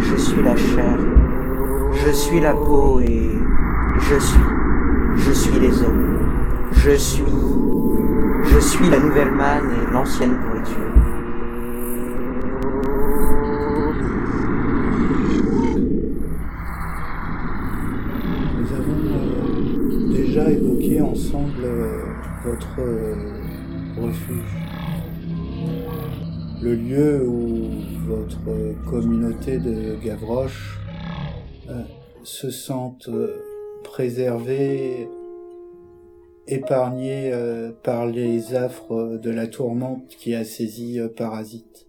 Je suis la chair, je suis la peau et je suis les os. Je suis la nouvelle manne et l'ancienne pourriture. Nous avons déjà évoqué ensemble votre refuge, le lieu où votre communauté de Gavroche se sentent préservés, épargnés par les affres de la tourmente qui a saisi Parasite.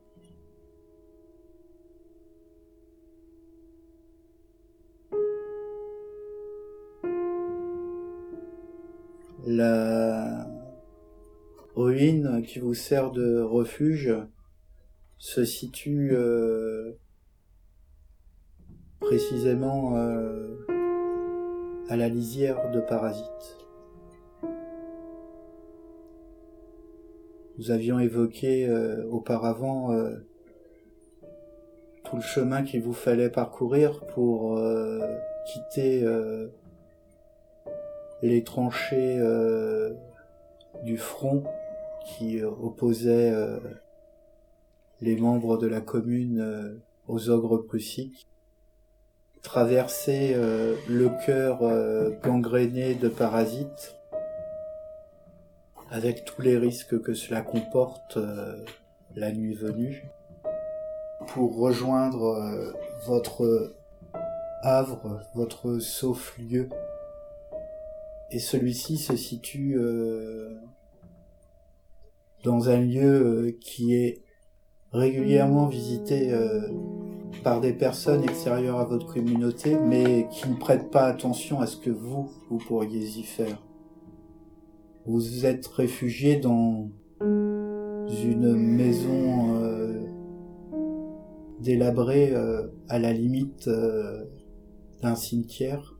La ruine qui vous sert de refuge se situe précisément à la lisière de Parasite. Nous avions évoqué auparavant tout le chemin qu'il vous fallait parcourir pour quitter les tranchées du front qui opposait les membres de la commune aux ogres prussiques, traverser le cœur gangréné de Parasite, avec tous les risques que cela comporte la nuit venue, pour rejoindre votre havre, votre sauf-lieu. Et celui-ci se situe dans un lieu qui est régulièrement visité par des personnes extérieures à votre communauté, mais qui ne prêtent pas attention à ce que vous pourriez y faire. Vous êtes réfugié dans une maison délabrée à la limite d'un cimetière.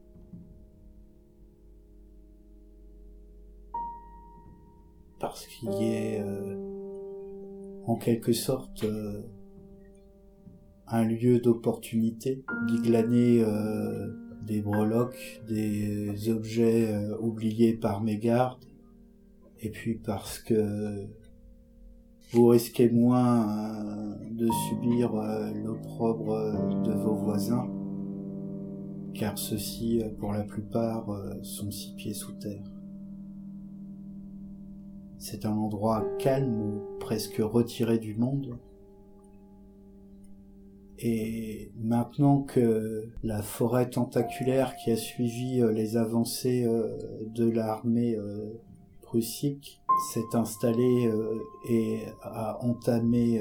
Parce qu'il y est en quelque sorte un lieu d'opportunité, d'y glaner des breloques, des objets oubliés par mégarde, et puis parce que vous risquez moins de subir l'opprobre de vos voisins, car ceux-ci, pour la plupart, sont 6 pieds sous terre. C'est un endroit calme, presque retiré du monde. Et maintenant que la forêt tentaculaire qui a suivi les avancées de l'armée prussique s'est installée et a entamé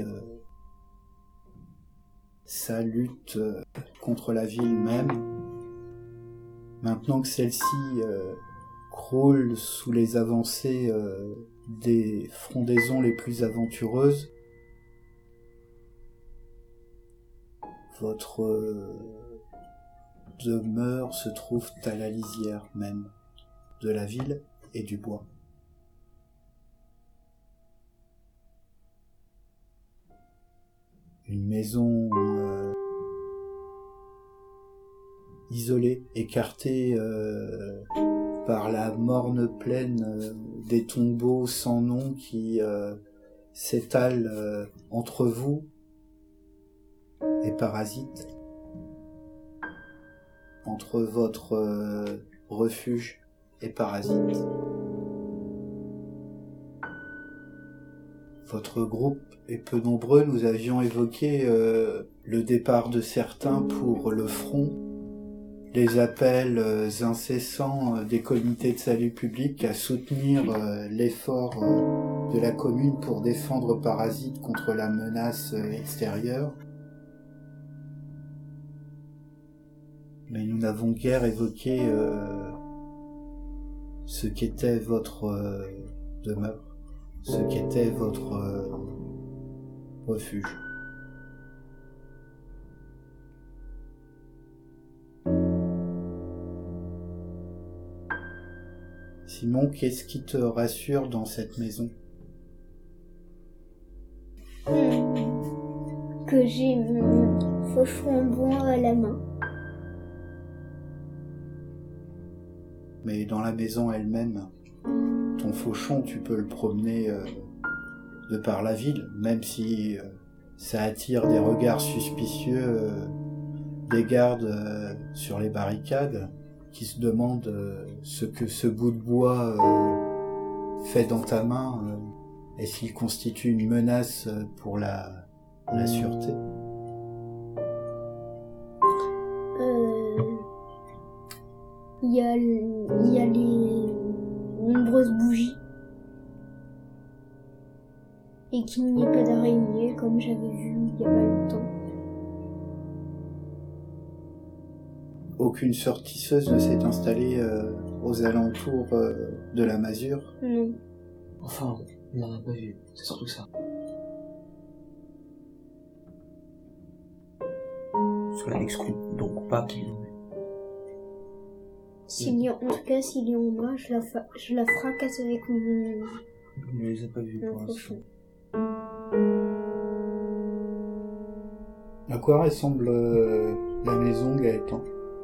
sa lutte contre la ville même, maintenant que celle-ci croule sous les avancées des frondaisons les plus aventureuses, votre demeure se trouve à la lisière même de la ville et du bois. Une maison isolée, écartée par la morne plaine des tombeaux sans nom qui s'étalent entre vous et Parasite, entre votre refuge et Parasite. Votre groupe est peu nombreux, nous avions évoqué le départ de certains pour le front, les appels incessants des comités de salut public à soutenir l'effort de la commune pour défendre Parasite contre la menace extérieure. Mais nous n'avons guère évoqué ce qu'était votre demeure, ce qu'était votre refuge. Simon, qu'est-ce qui te rassure dans cette maison ? Que j'ai fauchon en bois à la main. Mais dans la maison elle-même, ton fauchon, tu peux le promener de par la ville, même si ça attire des regards suspicieux des gardes sur les barricades qui se demandent ce que ce bout de bois fait dans ta main et s'il constitue une menace pour la sûreté. Il y a les nombreuses bougies. Et qu'il n'y ait pas d'araignée, comme j'avais vu il y a pas longtemps. Aucune sortisseuse ne s'est installée aux alentours de la masure. Non. Enfin, on n'en a pas vu, c'est surtout ça. Cela n'exclut donc pas qu'il... S'il y en a, je la fracasse avec mon Je ne les ai pas vus pour l'instant. fauchon. À quoi ressemble la maison, Gaëtan?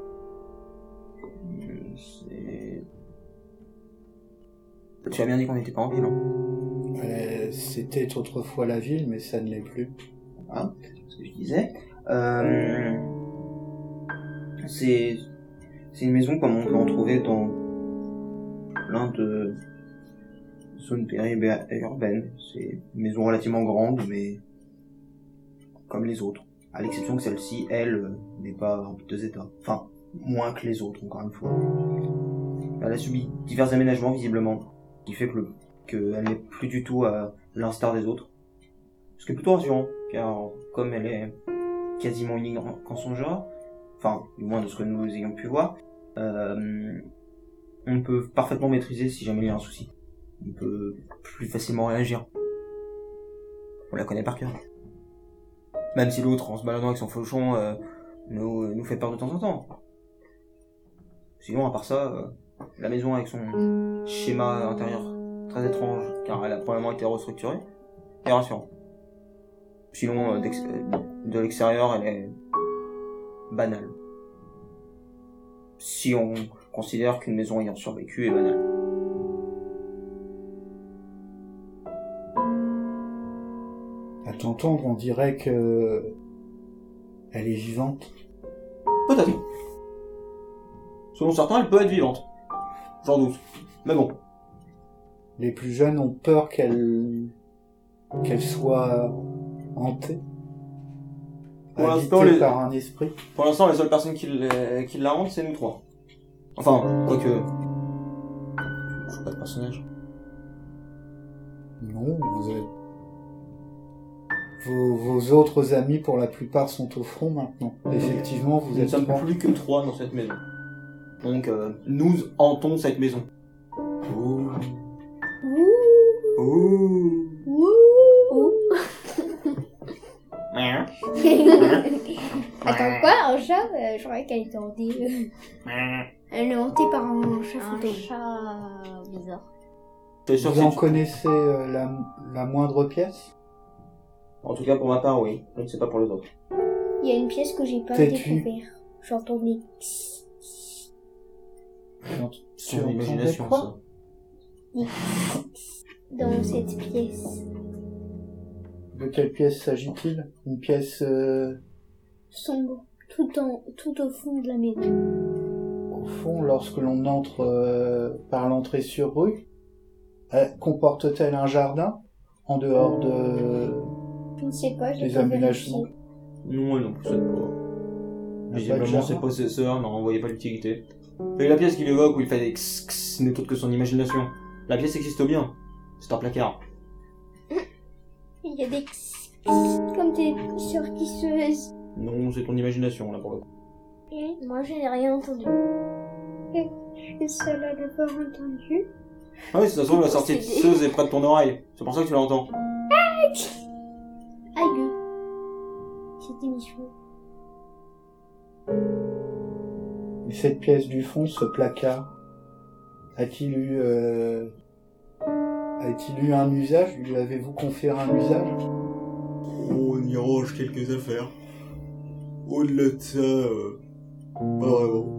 Tu as bien dit qu'on n'était pas en ville, hein? C'était autrefois la ville, mais ça ne l'est plus. Hein, c'est ce que je disais. C'est une maison comme on peut en trouver dans plein de zones périurbaines. C'est une maison relativement grande, mais comme les autres. À l'exception que celle-ci, elle, n'est pas en piteux état. Enfin, moins que les autres, encore une fois. Elle a subi divers aménagements, visiblement, qui fait qu'elle n'est plus du tout à l'instar des autres. Ce qui est plutôt rassurant, car comme elle est quasiment unique en son genre, enfin, du moins de ce que nous ayons pu voir, on peut parfaitement maîtriser si jamais il y a un souci. On peut plus facilement réagir. On la connaît par cœur. Même si l'autre, en se baladant avec son fauchon, nous fait peur de temps en temps. Sinon, à part ça, la maison avec son schéma intérieur très étrange, car elle a probablement été restructurée, est rassurant. Sinon, de l'extérieur, elle est banale. Si on considère qu'une maison ayant survécu est banale. À t'entendre, on dirait que elle est vivante. Peut-être. Selon certains, elle peut être vivante. J'en doute. Mais bon. Les plus jeunes ont peur qu'elle soit hantée. Pour habitée par un esprit. Pour l'instant, les seules personnes qui la hantent, c'est nous trois. Enfin, quoique... Je suis pas de personnage. Non, vous êtes... Vos autres amis, pour la plupart, sont au front maintenant. Effectivement, vous Nous ne êtes sommes trois. plus que trois dans cette maison. Donc, nous hantons cette maison. Ouh. Ouh. Ouh. Ouh. Attends, quoi? Un chat? Je croyais qu'elle était hantée. Elle est hantée par un chat fantôme. Un chat bizarre. T'es sûr Vous que en c'est... connaissez la moindre pièce? En tout cas, pour ma part, oui. Je ne sais pas pour les autres. Il y a une pièce que j'ai pas T'es-tu- découvert. J'entends des... C'est une imagination, quoi ça. dans cette pièce. De quelle pièce s'agit-il? Une pièce Sombre. Tout au fond de la maison. au fond, lorsque l'on entre par l'entrée sur rue. Comporte-t-elle un jardin en dehors Je ne sais pas, j'ai des pas aménagements? vérifié. Non, elle n'en possède pas. pas de Visiblement, jardin. ses possesseurs n'en voyaient pas l'utilité. Et la pièce qu'il évoque où il fait des x n'est autre que son imagination. La pièce existe bien. C'est un placard. Il y a des comme des surtisseuses. Non, c'est ton imagination, là, pour le coup. Et moi, je n'ai rien entendu. Et je suis seule à l'avoir entendu. Ah oui, de toute façon, la sortie de tisseuse est près de ton oreille. C'est pour ça que tu l'entends. Aïe. Cette émission. Et cette pièce du fond, ce placard, a-t-il eu un usage? Lui avez-vous conféré un usage? On y range quelques affaires. Au-delà de ça, pas vraiment.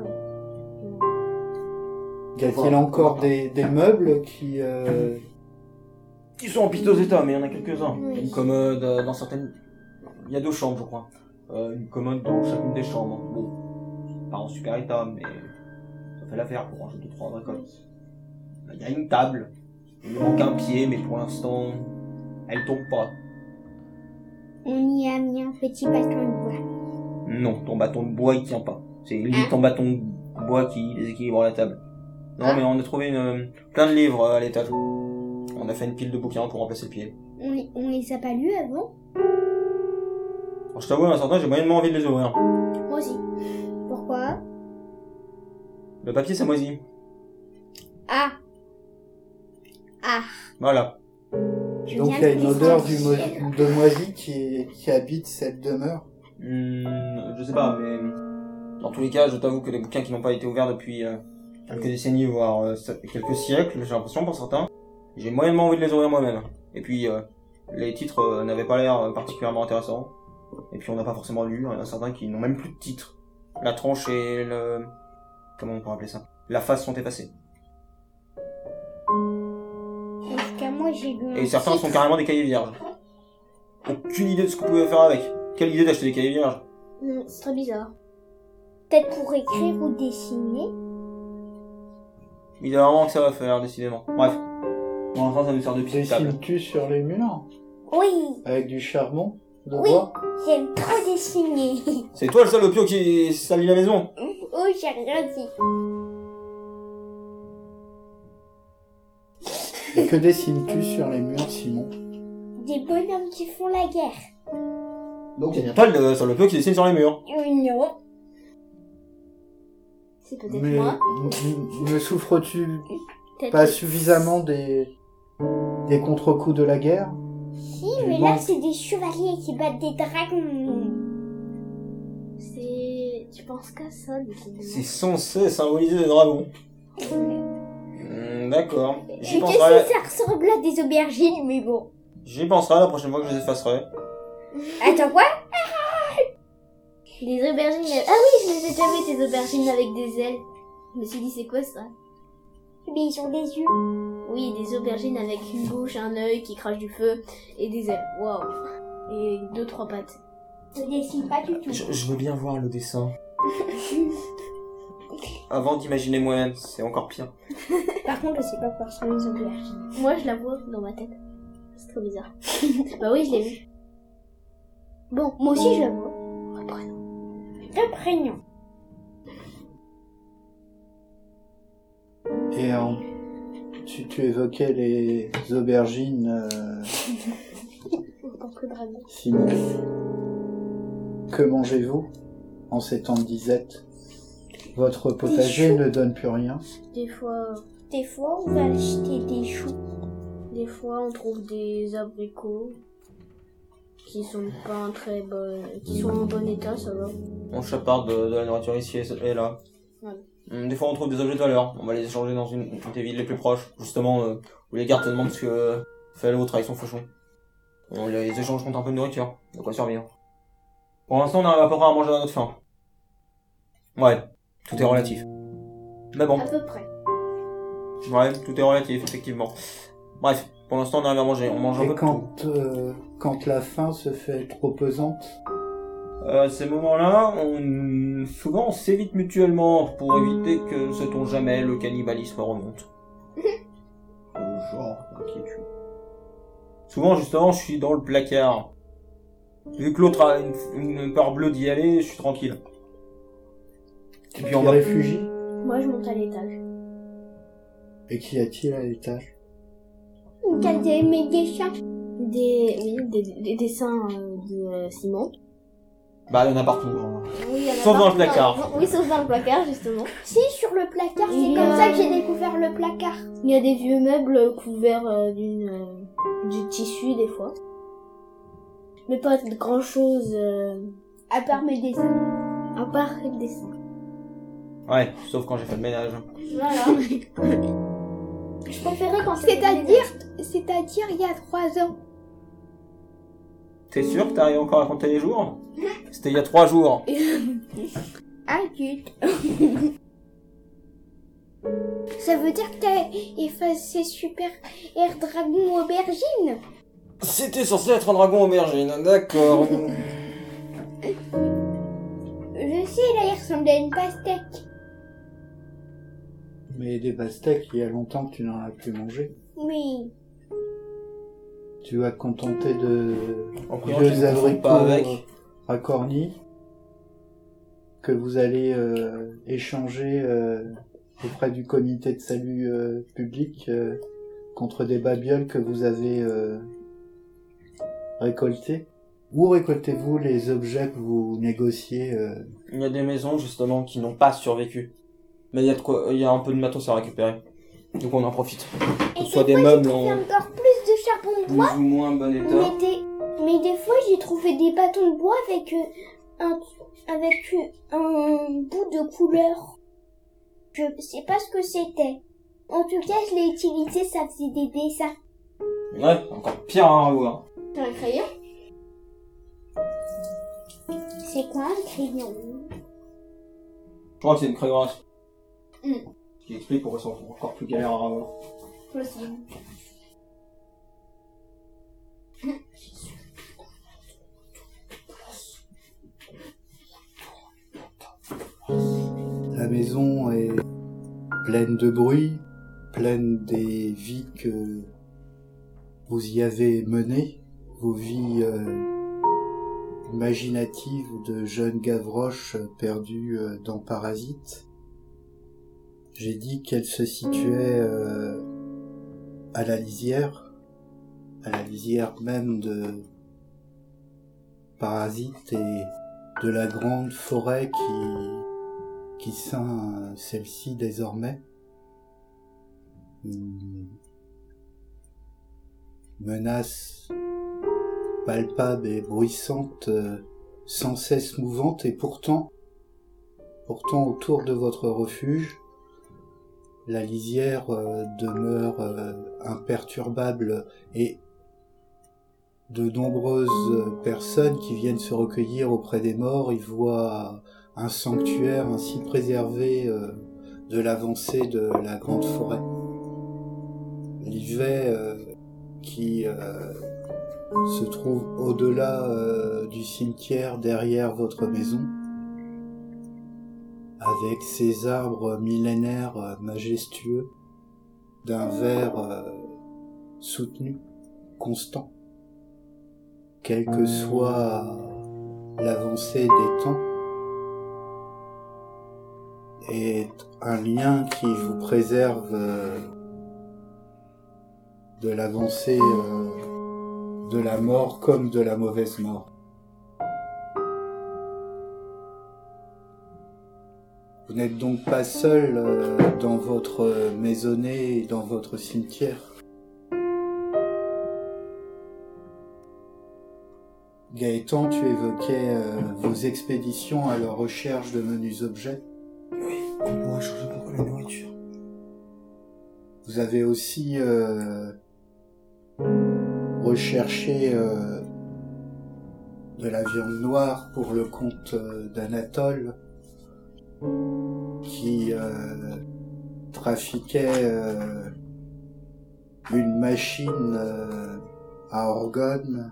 Y a-t-il encore des meubles qui... Ils sont en piteux état, mais il y en a quelques-uns. Oui. Une commode dans certaines... Il y a 2 chambres, je crois. Une commode dans chacune des chambres. Bon, pas en super état, mais ça fait l'affaire pour ranger 2-3 bricoles. Il y a une table. Il lui manque un pied, mais pour l'instant, elle tombe pas. On y a mis un petit bâton de bois. Non, ton bâton de bois, il tient pas. C'est limite ton bâton de bois qui déséquilibre la table. Non, mais on a trouvé plein de livres à l'étage. On a fait une pile de bouquins pour remplacer le pied. On les a pas lus avant? Alors, je t'avoue, à un certain, j'ai moyennement envie de les ouvrir. Moi aussi. Pourquoi? Le papier, ça moisit. Ah. Voilà. Donc il y a une odeur de moisi qui habite cette demeure. Je sais pas, mais dans tous les cas, je t'avoue que les bouquins qui n'ont pas été ouverts depuis quelques décennies, voire quelques siècles, j'ai l'impression pour certains, j'ai moyennement envie de les ouvrir moi-même. Et puis, les titres n'avaient pas l'air particulièrement intéressants. Et puis on n'a pas forcément lu, il y en a certains qui n'ont même plus de titre. La tranche et le... Comment on pourrait appeler ça? La face sont effacées. Parce que moi j'ai lu. Et certains sont carrément des cahiers vierges. Aucune idée de ce qu'on pouvait faire avec. Quelle idée d'acheter des cahiers vierges? C'est très bizarre. Peut-être pour écrire ou dessiner. Il y a vraiment que ça va faire, décidément. Bref. Pour l'instant, ça nous sert de petite table. Dessines-tu sur les murs? Oui, Avec du charbon de Oui. bois? j'aime trop dessiner. C'est toi le salopio qui salit la maison? Oh, j'ai rien dit. Et que dessines-tu sur les murs, Simon? Des bonhommes qui font la guerre. Donc c'est bien toi le salopio qui dessine sur les murs. Non. C'est peut-être Mais moi. ne souffres-tu Peut-être pas que- suffisamment des contre-coups de la guerre? Si, du mais là manque. c'est des chevaliers qui battent des dragons. Tu penses qu'à ça, décidément. C'est censé symboliser des dragons. D'accord. J'y Et que penserai. si ça ressemble à des aubergines, mais bon. J'y penserai la prochaine fois que je les effacerai. Attends, quoi? Des aubergines... Ah oui, je les ai déjà vues, des aubergines avec des ailes. Je me suis dit, c'est quoi ça? Mais ils ont des yeux. Oui, des aubergines avec une bouche, un œil qui crache du feu et des ailes. Waouh. Et 2-3 pattes. Je dessine pas du tout. Je veux bien voir le dessin. Avant d'imaginer moi-même, c'est encore pire. Par contre, je sais pas quoi sont les aubergines. Moi, je la vois dans ma tête. C'est trop bizarre. Bah oui, je l'ai vu. Bon, moi aussi, je la vois. Reprenons. Reprenons. Et tu évoquais les aubergines, En tant que dragon. Simon. Que mangez-vous en ces temps de disette? Votre potager ne donne plus rien. Des fois, on va acheter des choux. Des fois, on trouve des abricots qui sont pas très bonnes, qui sont en bon état, ça va. On chaparde de la nourriture ici et là. Ouais. Des fois on trouve des objets de valeur, on va les échanger dans une des villes les plus proches, justement où les gardes te demandent ce que fait l'autre avec son fauchon. On les échange contre un peu de nourriture, de quoi survivre. Pour l'instant on arrive à peu près à manger à notre faim. Ouais, tout est relatif. Mais bon, À peu près. ouais, tout est relatif, effectivement. Bref, pour l'instant on arrive à manger, on mange un Et peu de tout. quand la faim se fait trop pesante, À ces moments-là, souvent on s'évite mutuellement pour éviter que, sait-on jamais, le cannibalisme remonte. Genre d'inquiétude. Souvent, justement, je suis dans le placard. Vu que l'autre a une peur bleue d'y aller, je suis tranquille. Et puis on va... réfugie. Moi, je monte à l'étage. Et qu'y a-t-il à l'étage? T'as des dessins. Des dessins de Simon. Bah, il y en a partout. Hein. Oui, il y en a Sauf dans partout le placard. Oui, sauf dans le placard, justement. Si, sur le placard, c'est comme ça que j'ai découvert le placard. Il y a des vieux meubles couverts du tissu, des fois. Mais pas de grand chose. À part mes dessins. À part les dessins. Ouais, sauf quand j'ai fait le ménage. Voilà. Je préférais quand c'est-à-dire il y a 3 ans. T'es sûr que t'arrives encore à compter les jours? C'était il y a 3 jours. Ah, zut. Ça veut dire que t'as effacé Super Air Dragon Aubergine? C'était censé être un dragon aubergine, d'accord. Je sais, là, il ressemble à une pastèque. Mais des pastèques, il y a longtemps que tu n'en as plus mangé. Oui. Tu vas te contenter de En priant vieux qu'elle ne confonde abricots pas avec. racornis que vous allez échanger auprès du comité de salut public contre des babioles que vous avez récoltées. Où récoltez-vous les objets que vous négociez Il y a des maisons justement qui n'ont pas survécu. Mais il y a un peu de matos à récupérer. Donc on en profite. Que Et ce soit des fois, meubles j'ai trouvé en encore plus de charbon de plus bois. ou moins bon état. Mais des fois, j'ai trouvé des bâtons de bois avec un bout de couleur. Je sais pas ce que c'était. En tout cas, je l'ai utilisé, ça faisait des dessins. Ouais, encore pire à Raoult, hein. C'est un crayon? C'est quoi un crayon? Je crois que c'est une crayon à... Mm. Ce qui explique pourquoi ils sont encore plus galères à Raoult. Possible. La maison est pleine de bruit, pleine des vies que vous y avez menées, vos vies imaginatives de jeunes Gavroches perdus dans Parasite. J'ai dit qu'elle se situait à la lisière même de Parasite et de la grande forêt qui ceint celle-ci désormais. Une menace palpable et bruissante, sans cesse mouvante, et pourtant autour de votre refuge, la lisière demeure imperturbable et de nombreuses personnes qui viennent se recueillir auprès des morts y voient un sanctuaire ainsi préservé de l'avancée de la grande forêt. L'Yvet qui se trouve au-delà du cimetière derrière votre maison, avec ses arbres millénaires majestueux, d'un vert soutenu, constant, quelle que soit l'avancée des temps, est un lien qui vous préserve de l'avancée de la mort comme de la mauvaise mort. Vous n'êtes donc pas seul dans votre maisonnée et dans votre cimetière. Gaëtan, tu évoquais vos expéditions à la recherche de menus objets. Oui, on pourra changer pour la nourriture. Vous avez aussi recherché de la viande noire pour le compte d'Anatole, qui trafiquait une machine à organes,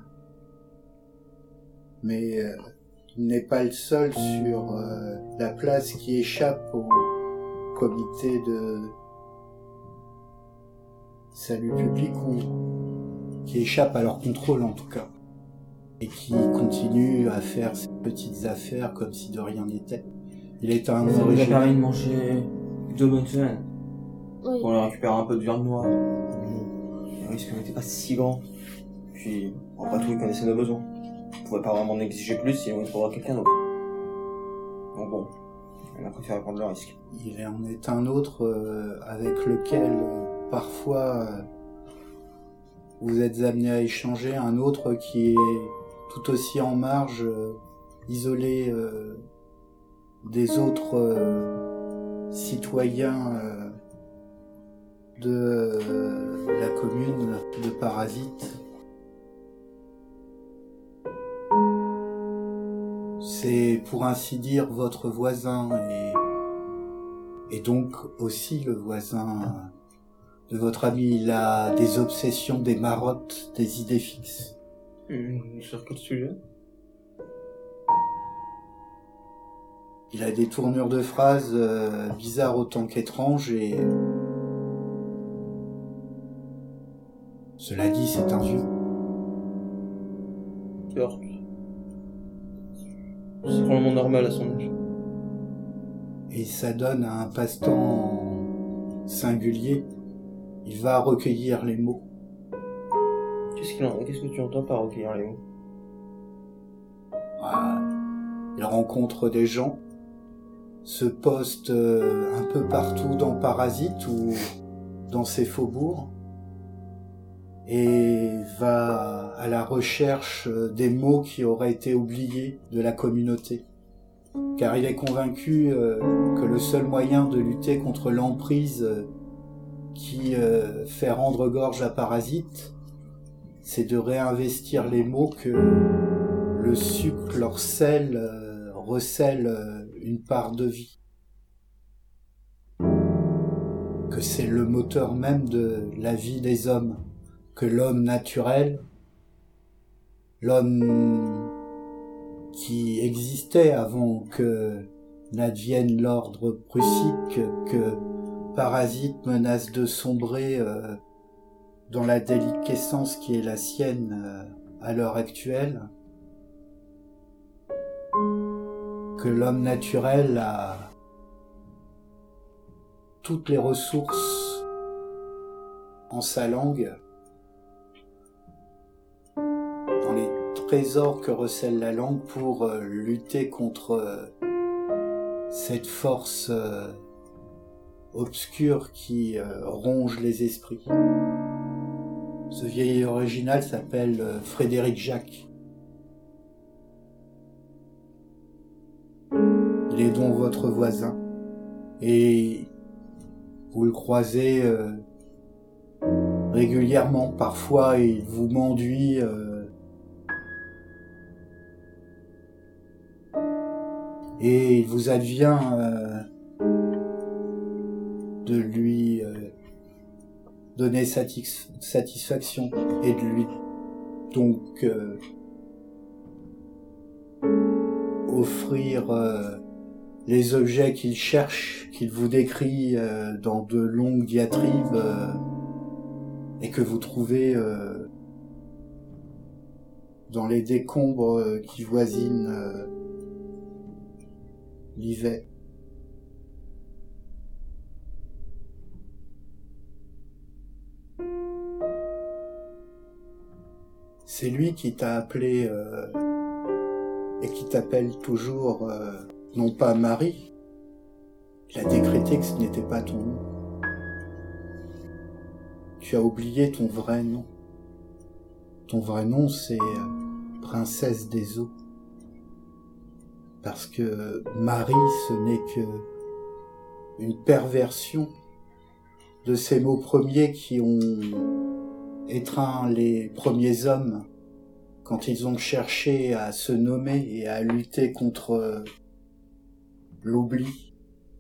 mais il n'est pas le seul sur la place qui échappe au comité de salut public, ou qui échappe à leur contrôle en tout cas, et qui continue à faire ses petites affaires comme si de rien n'était. Il est un Ça nous a origine. permis de manger 2 bonnes semaines. Oui. On a récupéré un peu de viande noire. Le risque n'était pas si grand. Puis, après tout, ils connaissaient nos besoins. On pouvait pas vraiment en exiger plus, sinon il faudra quelqu'un d'autre. Donc bon, on a préféré prendre le risque. Il en est un autre avec lequel parfois vous êtes amené à échanger, un autre qui est tout aussi en marge, isolé des autres citoyens de la commune de Parasite. C'est pour ainsi dire votre voisin et donc aussi le voisin de votre ami. Il a des obsessions, des marottes, des idées fixes. Sur quel sujet? Il a des tournures de phrases bizarres autant qu'étranges et... Cela dit, c'est un vieux. York. C'est probablement normal à son âge. Et ça donne un passe-temps singulier. Il va recueillir les mots. Qu'est-ce que tu entends par recueillir les mots? Il rencontre des gens, se poste un peu partout dans Parasite ou dans ses faubourgs et va à la recherche des mots qui auraient été oubliés de la communauté. Car il est convaincu que le seul moyen de lutter contre l'emprise qui fait rendre gorge à Parasite, c'est de réinvestir les mots que le sucre, leur sel, recèle une part de vie. Que c'est le moteur même de la vie des hommes. Que l'homme naturel, l'homme qui existait avant que n'advienne l'ordre prussique, que Parasite menace de sombrer dans la déliquescence qui est la sienne à l'heure actuelle, que l'homme naturel a toutes les ressources en sa langue, dans les trésors que recèle la langue pour lutter contre cette force obscure qui ronge les esprits. Ce vieil original s'appelle Frédéric Jacques. Il est donc votre voisin et vous le croisez régulièrement. Parfois il vous m'enduit et il vous advient de lui donner satisfaction et de lui donc offrir les objets qu'il cherche, qu'il vous décrit dans de longues diatribes et que vous trouvez dans les décombres qui voisinent l'hiver. C'est lui qui t'a appelé et qui t'appelle toujours non pas Marie. Il a décrété que ce n'était pas ton nom. Tu as oublié ton vrai nom. Ton vrai nom, c'est Princesse des eaux. Parce que Marie, ce n'est que une perversion de ces mots premiers qui ont étreint les premiers hommes quand ils ont cherché à se nommer et à lutter contre l'oubli.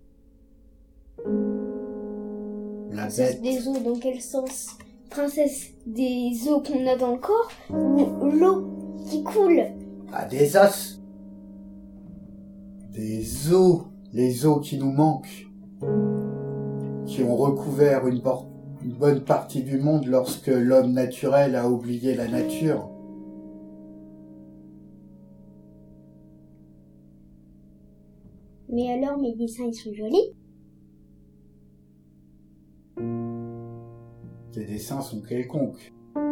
La Princesse bête. des eaux, dans quel sens? Princesse des eaux qu'on a dans le corps ou l'eau qui coule? Ah, des os. Des os. Les os qui nous manquent. Qui ont recouvert une bonne partie du monde lorsque l'homme naturel a oublié la nature. Mais alors, mes dessins, ils sont jolis. Tes dessins sont quelconques.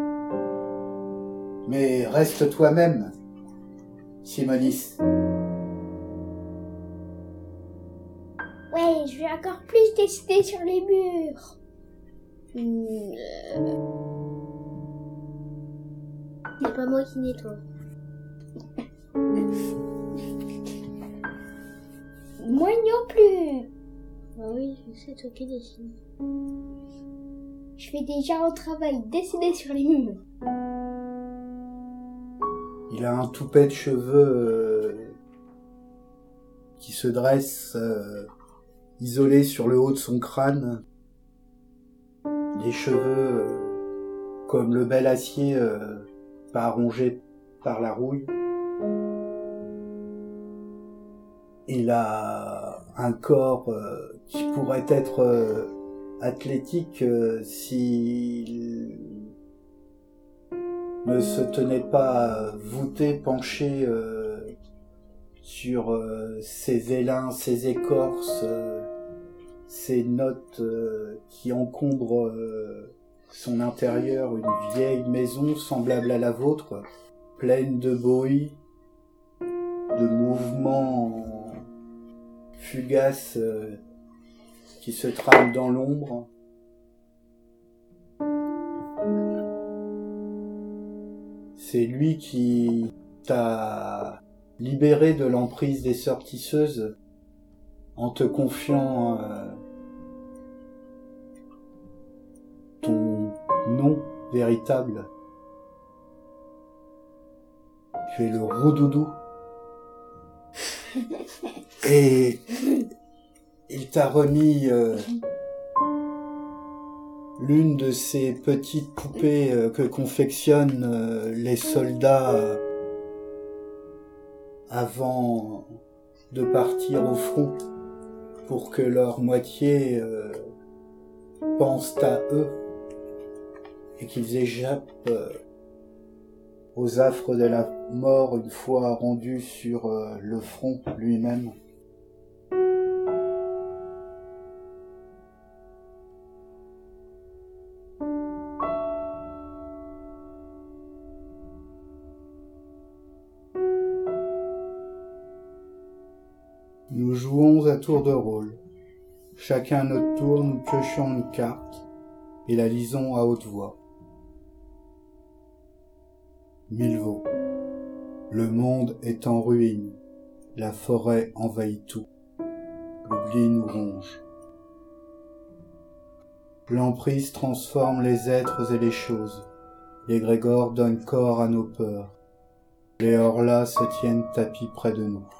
Mais reste toi-même, Simonis. Ouais, je vais encore plus dessiner sur les murs. C'est pas moi qui nettoie. Moi non plus. Ah oui, c'est toi qui dessine. Je fais déjà un travail, dessiner sur les murs. Il a un toupet de cheveux qui se dresse isolé sur le haut de son crâne, des cheveux comme le bel acier pas rongé par la rouille. Il a un corps qui pourrait être athlétique s'il ne se tenait pas voûté, penché sur ses élins, ses écorces, ses notes qui encombrent son intérieur, une vieille maison semblable à la vôtre, pleine de bruit, de mouvements fugaces qui se trament dans l'ombre. C'est lui qui t'a libéré de l'emprise des sœurs tisseuses en te confiant ton nom véritable. Tu es le Roudoudou. Et il t'a remis l'une de ces petites poupées que confectionnent les soldats avant de partir au front pour que leur moitié pensent à eux et qu'ils échappent aux affres de la mort une fois rendus sur le front lui-même. Nous jouons à tour de rôle. Chacun à notre tour, nous piochons une carte et la lisons à haute voix. Milvaux. Le monde est en ruine. La forêt envahit tout. L'oubli nous ronge. L'emprise transforme les êtres et les choses. L'égrégore donne corps à nos peurs. Les horlas se tiennent tapis près de nous.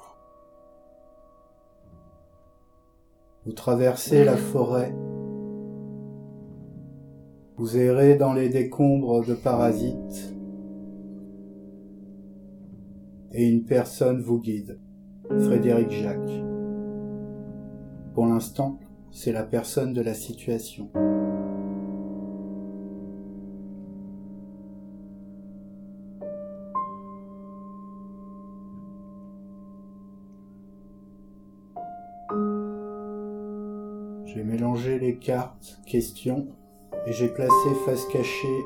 Vous traversez la forêt. Vous errez dans les décombres de parasites. Et une personne vous guide, Frédéric Jacques. Pour l'instant, c'est la personne de la situation. J'ai mélangé les cartes, questions, et j'ai placé face cachée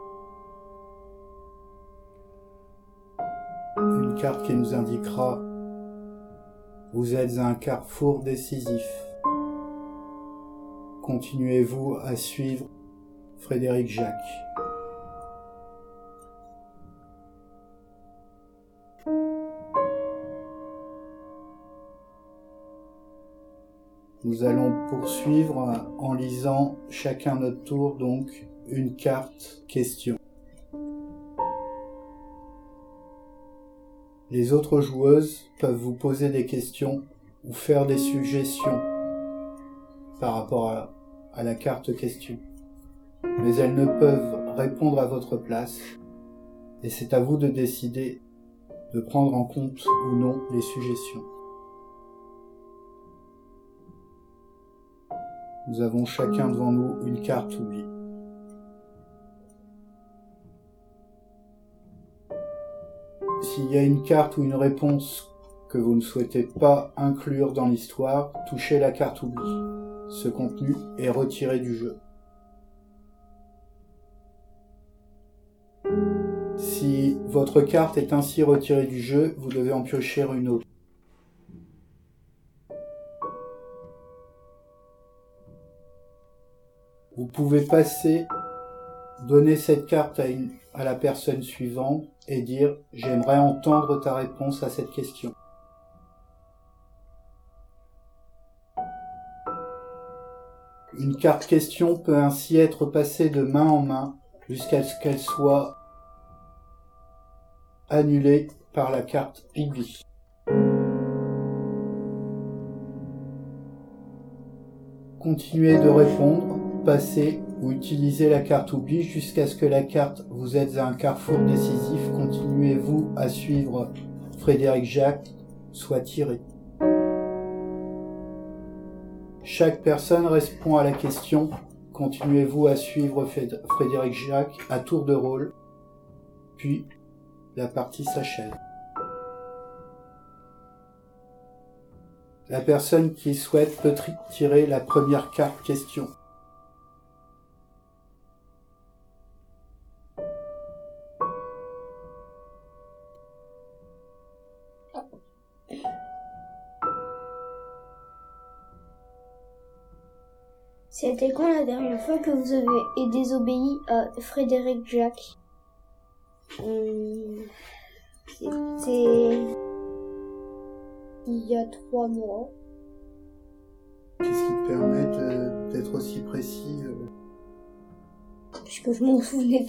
une carte qui nous indiquera « Vous êtes à un carrefour décisif. Continuez-vous à suivre Frédéric Jacques ?» Nous allons poursuivre en lisant chacun notre tour donc une carte question. Les autres joueuses peuvent vous poser des questions ou faire des suggestions par rapport à la carte question. Mais elles ne peuvent répondre à votre place et c'est à vous de décider de prendre en compte ou non les suggestions. Nous avons chacun devant nous une carte oubli. S'il y a une carte ou une réponse que vous ne souhaitez pas inclure dans l'histoire, touchez la carte oubli. Ce contenu est retiré du jeu. Si votre carte est ainsi retirée du jeu, vous devez en piocher une autre. Vous pouvez donner cette carte à la personne suivante et dire « J'aimerais entendre ta réponse à cette question ». Une carte question peut ainsi être passée de main en main jusqu'à ce qu'elle soit annulée par la carte oubli. continuez de répondre, passez ou utilisez la carte oubli jusqu'à ce que la carte « Vous êtes à un carrefour décisif, continuez-vous à suivre Frédéric Jacques » soit tirée. Chaque personne répond à la question « Continuez-vous à suivre Frédéric Jacques » à tour de rôle, puis la partie s'achève. La personne qui souhaite peut tirer la première carte question. C'était quand la dernière fois que vous avez désobéi à Frédéric Jacques? C'était il y a 3 mois. Qu'est-ce qui te permet d'être aussi précis Puisque je m'en souvenais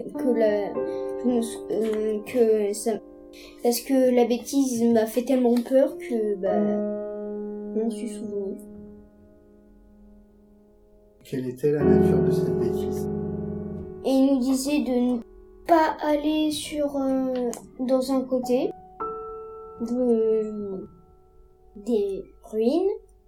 parce que la bêtise m'a fait tellement peur que je m'en suis souvenu. Quelle était la nature de cette bêtise? Et il nous disait de ne pas aller dans un côté des ruines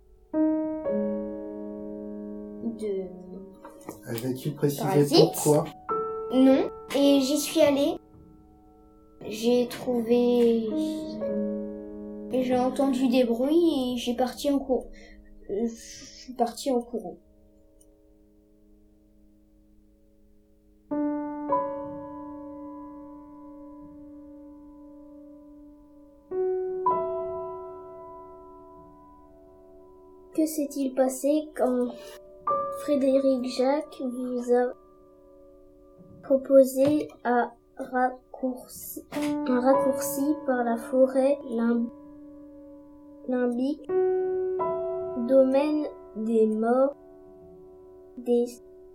Avait-il précisé parasites. pourquoi? Non. Et j'y suis allée. J'ai trouvé... Et j'ai entendu des bruits et je suis partie en courant. Que s'est-il passé quand Frédéric Jacques vous a proposé un raccourci par la forêt limbique, domaine des morts, des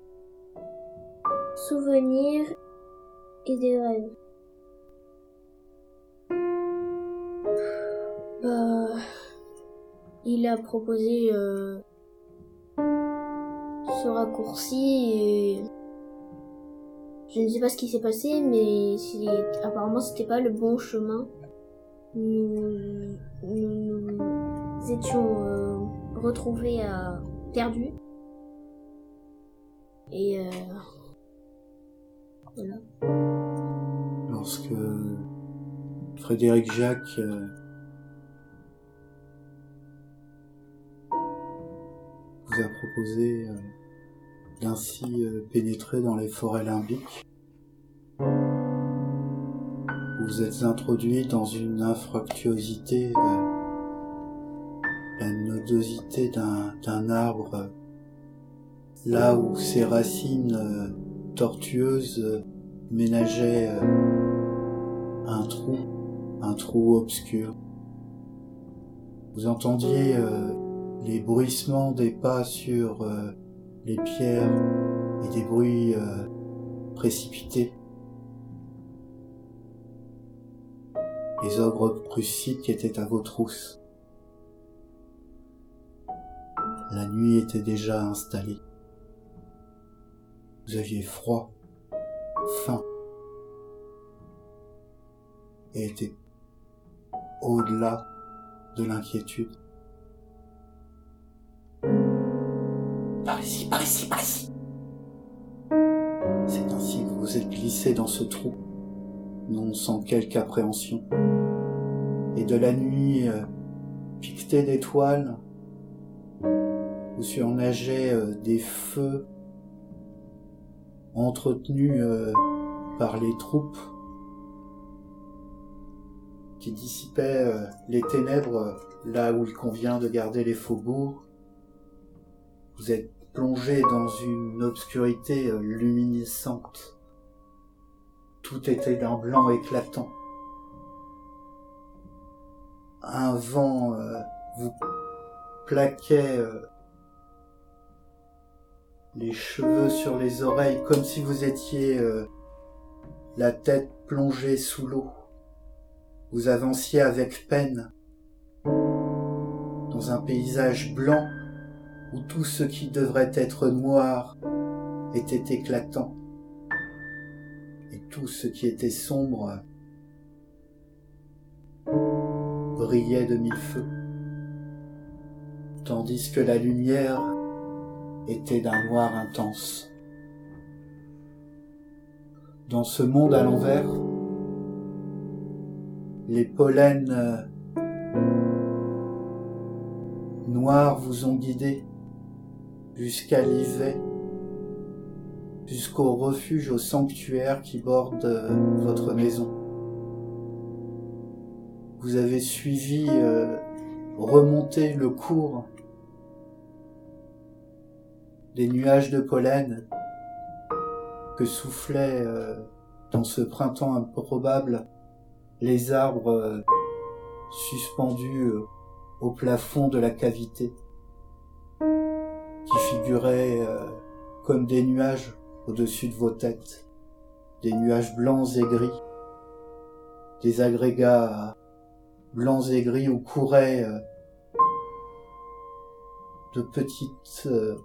souvenirs et des rêves? Il a proposé ce raccourci et je ne sais pas ce qui s'est passé, mais apparemment c'était pas le bon chemin. Nous étions retrouvés perdus. Et voilà. Lorsque Frédéric Jacques vous a proposé d'ainsi pénétrer dans les forêts limbiques, vous êtes introduit dans une infructuosité, la nodosité d'un arbre, là où ses racines tortueuses ménageaient un trou obscur. Vous entendiez les bruissements des pas sur les pierres et des bruits précipités. Les ogres prussiques étaient à vos trousses. La nuit était déjà installée. Vous aviez froid, faim, et étiez au-delà de l'inquiétude. Par ici, par ici, par ici. C'est ainsi que vous vous êtes glissé dans ce trou, non sans quelque appréhension. Et de la nuit, piquetée d'étoiles, où surnageaient des feux entretenus par les troupes qui dissipaient les ténèbres là où il convient de garder les faubourgs. Vous êtes plongé dans une obscurité luminescente. Tout était d'un blanc éclatant. Un vent vous plaquait les cheveux sur les oreilles comme si vous étiez la tête plongée sous l'eau. Vous avanciez avec peine dans un paysage blanc où tout ce qui devrait être noir était éclatant, et tout ce qui était sombre brillait de mille feux, tandis que la lumière était d'un noir intense. Dans ce monde à l'envers, les pollens noirs vous ont guidé jusqu'à l'Ivet, jusqu'au refuge, au sanctuaire qui borde votre maison. Vous avez suivi remonter le cours des nuages de pollen que soufflaient dans ce printemps improbable les arbres suspendus au plafond de la cavité, qui figuraient comme des nuages au-dessus de vos têtes, des nuages blancs et gris, des agrégats blancs et gris où couraient de petites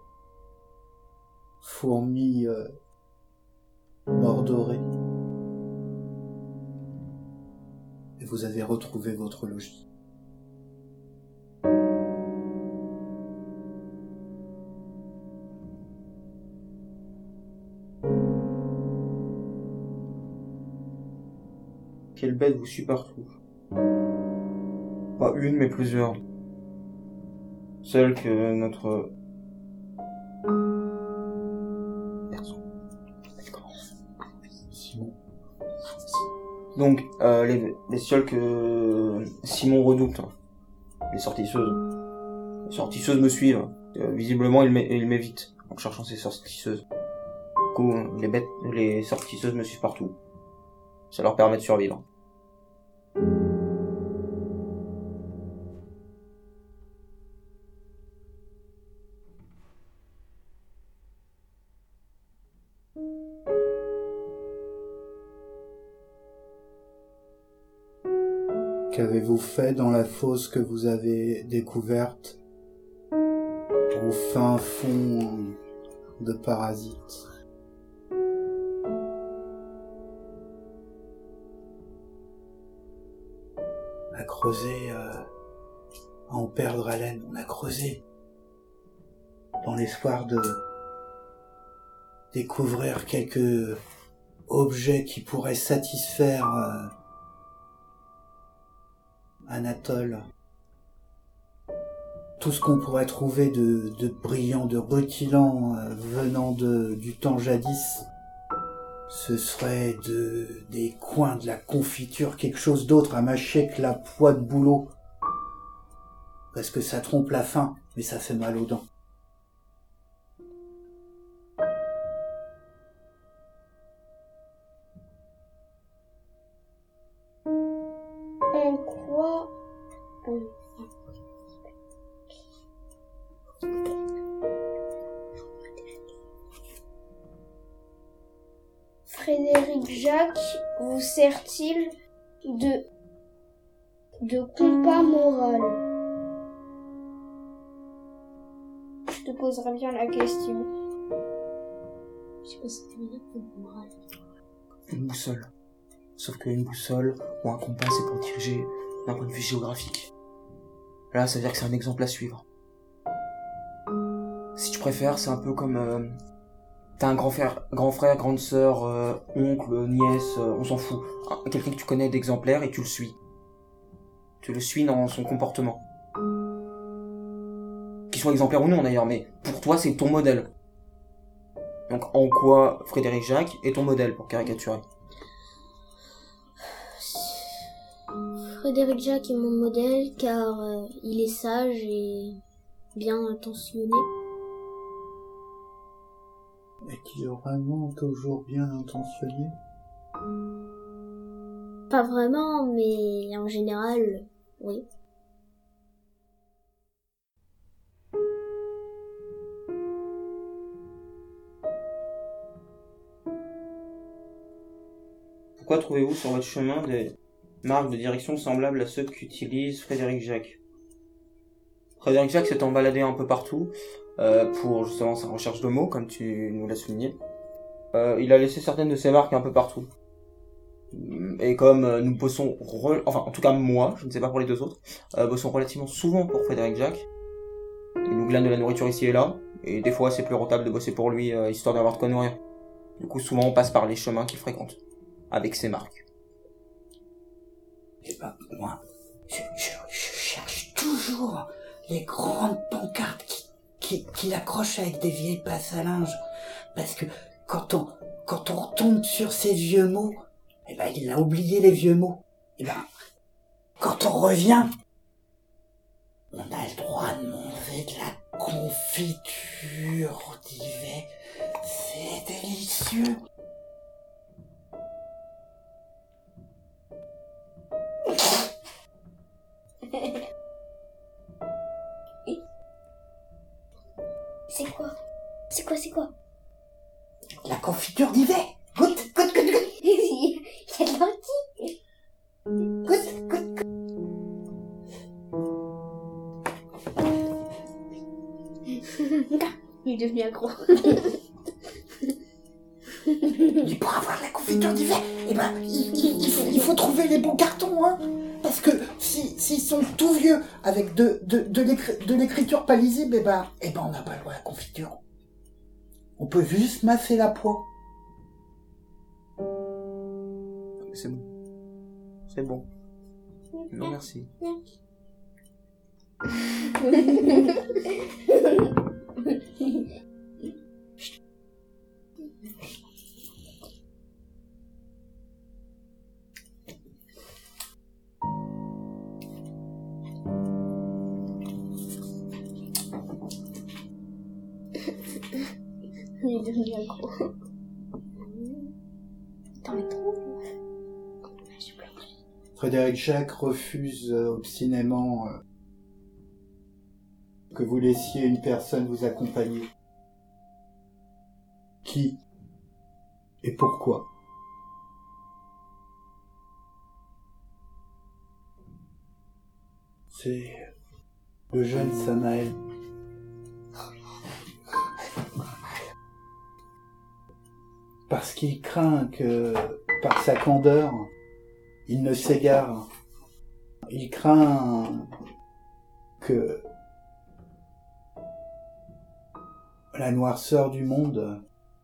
fourmis mordorées. Et vous avez retrouvé votre logis. Quelle bête vous suit partout. Pas une, mais plusieurs. Seule que notre... Personne. Simon. Donc, les bestioles que Simon redoute, les sortisseuses. Les sortisseuses me suivent. Visiblement, il m'évite en cherchant ces sortisseuses. Du coup, les sortisseuses me suivent partout. Ça leur permet de survivre. Qu'avez-vous fait dans la fosse que vous avez découverte au fin fond de Parasite? On a creusé à en perdre haleine, on a creusé dans l'espoir de découvrir quelques objets qui pourraient satisfaire Anatole. Tout ce qu'on pourrait trouver de brillant, de rutilant venant du temps jadis, ce serait des coins, de la confiture, quelque chose d'autre à mâcher que la poix de bouleau. Parce que ça trompe la faim, mais ça fait mal aux dents. En quoi Frédéric Jacques vous sert-il de compas moral? Je te poserai bien la question. Je sais pas si tu veux dire compas moral. Une boussole. Sauf qu'une boussole ou un compas, c'est pour diriger d'un point de vue géographique. Là, ça veut dire que c'est un exemple à suivre. Si tu préfères, c'est un peu comme... t'as un grand frère, grande sœur, oncle, nièce, on s'en fout. Quelqu'un que tu connais d'exemplaire et tu le suis. Tu le suis dans son comportement. Qu'il soit exemplaire ou non d'ailleurs, mais pour toi, c'est ton modèle. Donc en quoi Frédéric Jacques est ton modèle, pour caricaturer? Frédéric Jacques est mon modèle car il est sage et bien intentionné. Est-il vraiment toujours bien intentionné? Pas vraiment, mais en général, oui. Pourquoi trouvez-vous sur votre chemin des marques de direction semblables à ceux qu'utilise Frédéric Jacques? Frédéric Jacques s'étant baladé un peu partout, pour justement sa recherche de mots, comme tu nous l'as souligné. Il a laissé certaines de ses marques un peu partout. Et comme nous bossons, enfin en tout cas moi, je ne sais pas pour les deux autres, bossons relativement souvent pour Frédéric Jacques. Il nous glane de la nourriture ici et là, et des fois c'est plus rentable de bosser pour lui, histoire d'avoir de quoi nourrir. Du coup souvent on passe par les chemins qu'il fréquente, avec ses marques. Eh ben, moi, je cherche toujours les grandes pancartes qu'il accroche avec des vieilles passes à linge. Parce que quand on retombe sur ces vieux mots, eh ben, il a oublié les vieux mots. Eh ben, quand on revient, on a le droit de manger de la confiture d'hiver. C'est délicieux. C'est quoi La confiture d'hiver. Goûte. Il y a de l'anti. Goûte. Il est devenu accro. Mais pour avoir la confiture d'hiver, eh ben, il faut trouver les bons cartons, hein. Parce que s'ils sont tout vieux avec de l'écriture pas lisible, eh ben, on n'a pas le droit à la confiture. On peut juste masser la poix. C'est bon. C'est bon. Non, merci. Il est devenu accro. T'en mets trop? Frédéric Jacques refuse obstinément que vous laissiez une personne vous accompagner. Qui et pourquoi? C'est le jeune Samael. Parce qu'il craint que, par sa candeur, il ne s'égare. Il craint que la noirceur du monde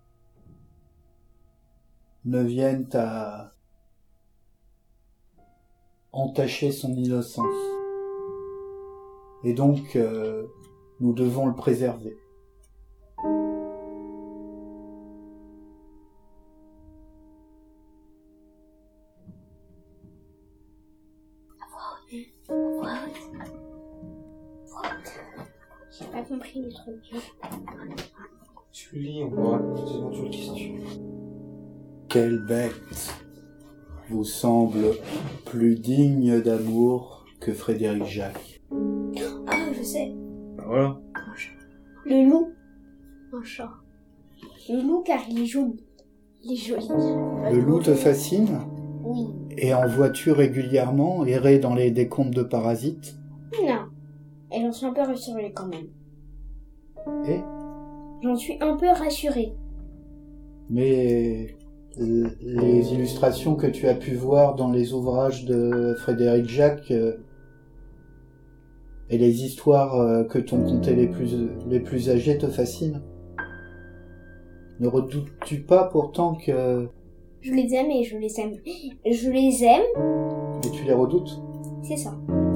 ne vienne à entacher son innocence. Et donc, nous devons le préserver. J'ai pas compris le truc. Tu lis, on pourra poser d'autres questions. Quelle bête vous semble plus digne d'amour que Frédéric Jacques? Ah, je sais. Ben voilà. Le loup. Un chat. Le loup car il est joli. Il est joli. Le loup te fascine? Oui. Et en vois-tu régulièrement errer dans les décombres de parasites? Non. Et j'en suis un peu rassurée quand même. Et? J'en suis un peu rassurée. Mais les illustrations que tu as pu voir dans les ouvrages de Frédéric Jacques et les histoires que t'ont contées les plus âgés te fascinent? Ne redoutes-tu pas pourtant que... Je les aime et je les aime. Je les aime. Et tu les redoutes? C'est ça.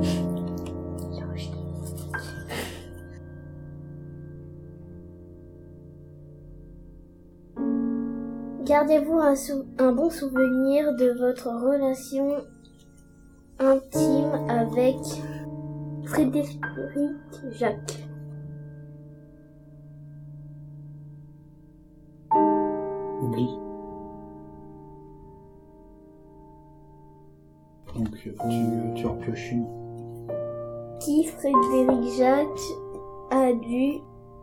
Gardez-vous un bon souvenir de votre relation intime avec Frédéric Jacques. Oublie. Donc tu en pioches une. Qui Frédéric Jacques a dû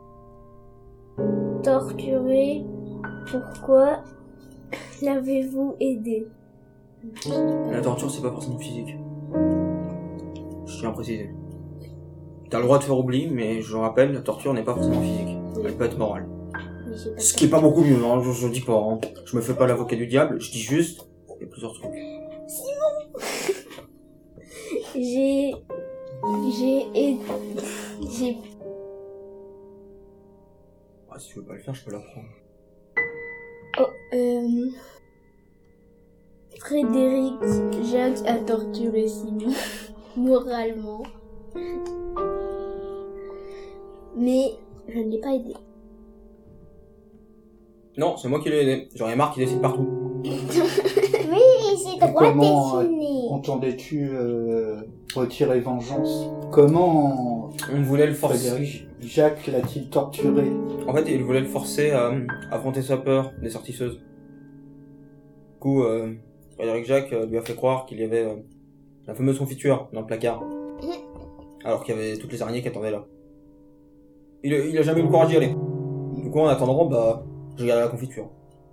torturer? Pourquoi l'avez-vous aidé? La torture, c'est pas forcément physique. Je tiens à préciser. T'as le droit de faire oubli, mais je rappelle, la torture n'est pas forcément physique. Elle peut être morale. Mais j'ai pas Ce qui est pas beaucoup mieux, hein, je dis pas, hein. Je me fais pas l'avocat du diable, je dis juste, il y a plusieurs trucs. J'ai Ah, si tu veux pas le faire, je peux l'apprendre. Frédéric Jacques a torturé Simon moralement. Mais je ne l'ai pas aidé. Non, c'est moi qui l'ai aidé. J'en ai marre qu'il décide partout. Oui, j'ai droit Comment dessiner. entendais-tu retirer vengeance? Comment On voulait le forcer. Frédéric Jacques l'a-t-il torturé? En fait, il voulait le forcer à affronter sa peur des sortisseuses. Du coup, Frédéric Jacques lui a fait croire qu'il y avait la fameuse confiture dans le placard. Alors qu'il y avait toutes les araignées qui attendaient là. Il a jamais eu le courage d'y aller. Du coup, en attendant, bah, j'ai gardé la confiture.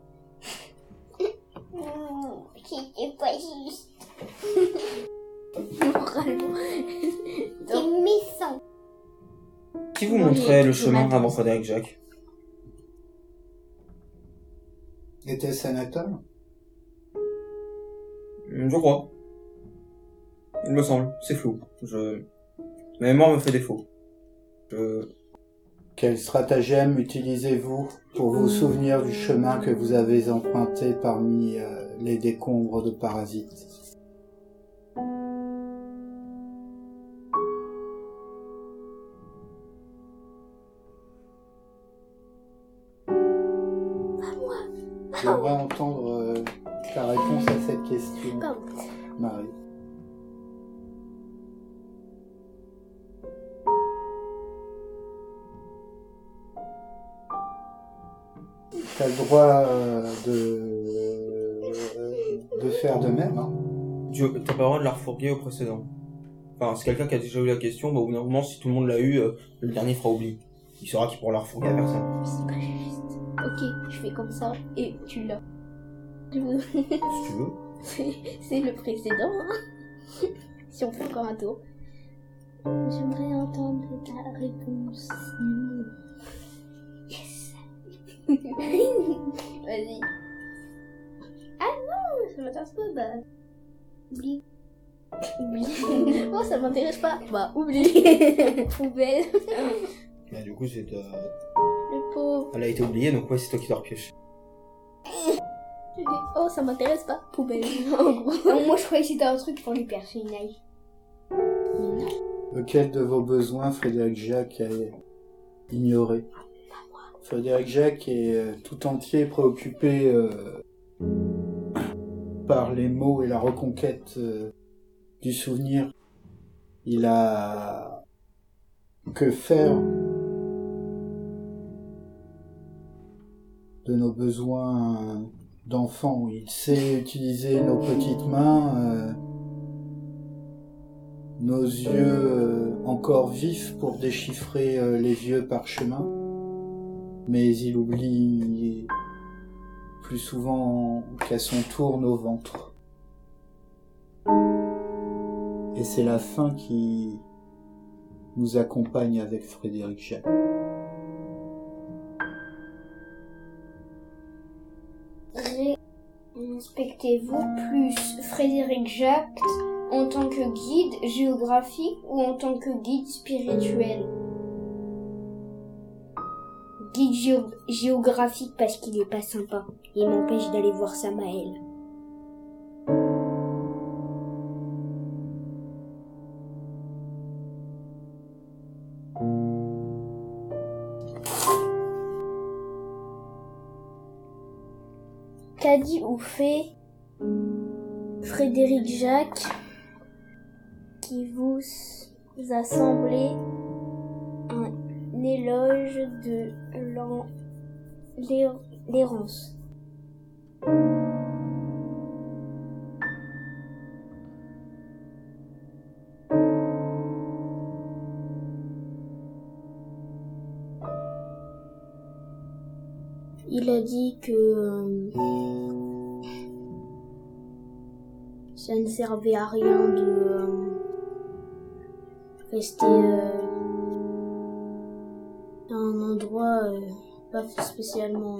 C'était pas juste. Moralement. C'est méchant. Qui vous montrait le chemin avant Frédéric Jacques? Était-ce Anatole? Je crois. Il me semble. C'est flou. Ma mémoire me fait défaut. Quel stratagème utilisez-vous pour vous souvenir du chemin que vous avez emprunté parmi les décombres de parasites? J'aimerais entendre ta réponse à cette question, Pardon. Marie. T'as le droit de faire de même, hein. T'as pas le droit de la refourguer au précédent. Enfin, c'est quelqu'un qui a déjà eu la question, bah, au bout d'un moment, si tout le monde l'a eu, le dernier fera oubli. Il saura qu'il pourra la refourguer à personne. C'est pas juste. Ok, je fais comme ça et tu l'as. Si tu veux. C'est le précédent, hein. Si on fait encore un tour. J'aimerais entendre ta réponse. Yes. Vas-y. Ah non, ça m'intéresse pas, bah. Oublie. Oublie. Oh, ça m'intéresse pas. Bah, oublie. Poubelle. Bah, du coup, c'est Le pauvre. Elle a été oubliée, donc ouais, c'est toi qui t'en repioches. Oh, ça m'intéresse pas. Poubelle. En gros. Non, moi, je croyais que c'était un truc pour lui personnage. Lequel de vos besoins Frédéric Jacques a ignoré? Frédéric Jacques est tout entier préoccupé par les mots et la reconquête du souvenir. Il a que faire de nos besoins d'enfants. Il sait utiliser nos petites mains, nos yeux encore vifs pour déchiffrer les vieux parchemins, mais il oublie plus souvent qu'à son tour nos ventres. Et c'est la faim qui nous accompagne avec Frédéric Jacques. Respectez-vous plus Frédéric Jacques en tant que guide géographique ou en tant que guide spirituel? Guide géographique parce qu'il est pas sympa. Il m'empêche d'aller voir Samaël. Qu'a dit ou fait Frédéric Jacques qui vous a semblé un éloge de l'errance? Il a dit que ça ne servait à rien de rester pas spécialement...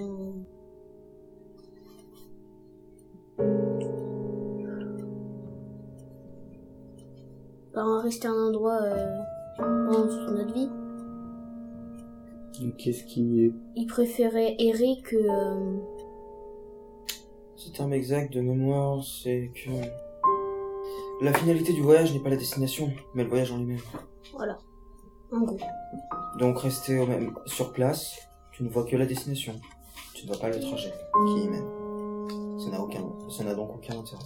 Pas rester à un endroit pendant toute notre vie. Qu'est-ce qui est... Il préférait errer que... Ce terme exact de mémoire, c'est que... La finalité du voyage n'est pas la destination, mais le voyage en lui-même. Voilà, en gros. Donc rester sur place, tu ne vois que la destination. Tu ne vois pas le trajet qui y mène. Ça n'a donc aucun intérêt.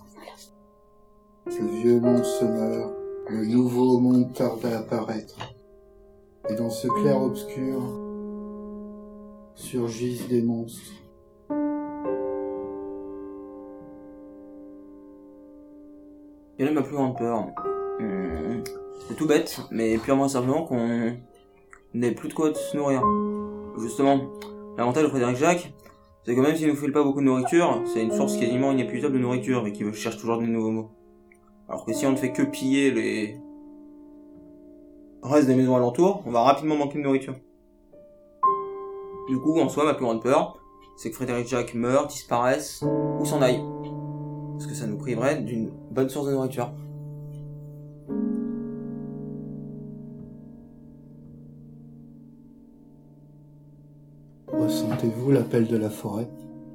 Le vieux monde se meurt, le nouveau monde tarde à apparaître. Et dans ce clair-obscur, surgissent des monstres. Quelle est ma plus grande peur? C'est tout bête, mais purement simplement qu'on n'ait plus de quoi se nourrir. Justement, l'avantage de Frédéric Jacques, c'est que même s'il nous file pas beaucoup de nourriture, c'est une source quasiment inépuisable de nourriture et qui cherche toujours des nouveaux mots. Alors que si on ne fait que piller les restes des maisons alentours, on va rapidement manquer de nourriture. Du coup, en soi, ma plus grande peur, c'est que Frédéric Jacques meure, disparaisse ou s'en aille. Parce que ça nous priverait d'une bonne source de nourriture. Ressentez-vous l'appel de la forêt?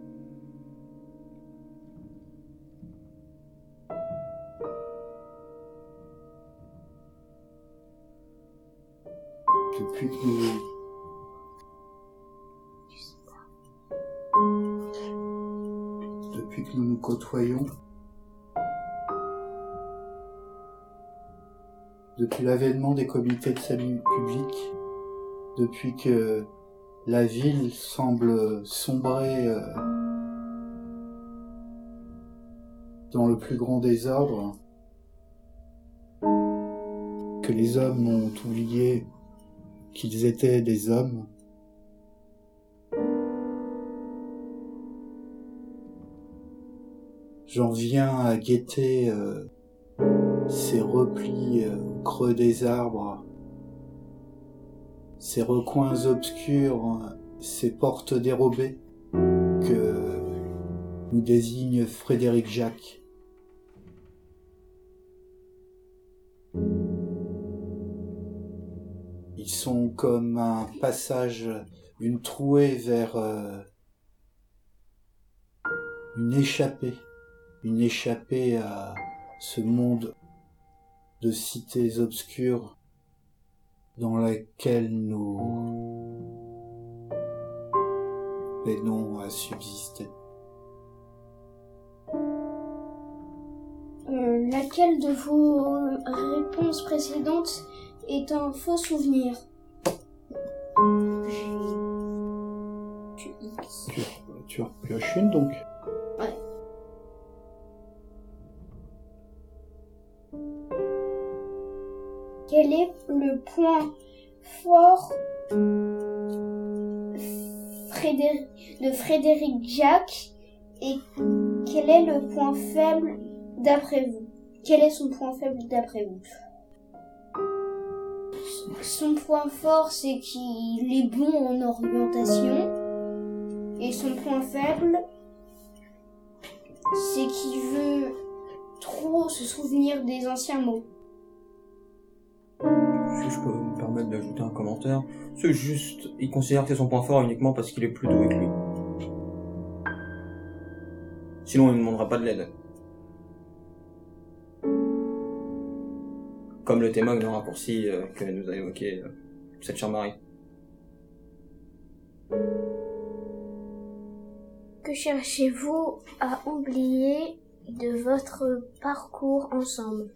Depuis que nous nous côtoyons, depuis l'avènement des comités de salut public, depuis que la ville semble sombrer dans le plus grand désordre, que les hommes ont oublié qu'ils étaient des hommes, j'en viens à guetter ces replis au creux des arbres, ces recoins obscurs, ces portes dérobées que nous désigne Frédéric Jacques. Ils sont comme un passage, une trouée vers une échappée à ce monde de cités obscures dans laquelle nous peinons à subsister. Laquelle de vos réponses précédentes est un faux souvenir? Tu repioches une donc? Ouais. Quel est le point fort de Frédéric Jacques et quel est le point faible d'après vous? Quel est son point faible d'après vous? Son point fort, c'est qu'il est bon en orientation. Et son point faible, c'est qu'il veut trop se souvenir des anciens mots. Si je peux me permettre d'ajouter un commentaire, c'est juste, il considère que c'est son point fort uniquement parce qu'il est plus doué que lui. Sinon, il ne demandera pas de l'aide. Comme le thème de raccourci que nous a évoqué cette chère Marie. Que cherchez-vous à oublier de votre parcours ensemble?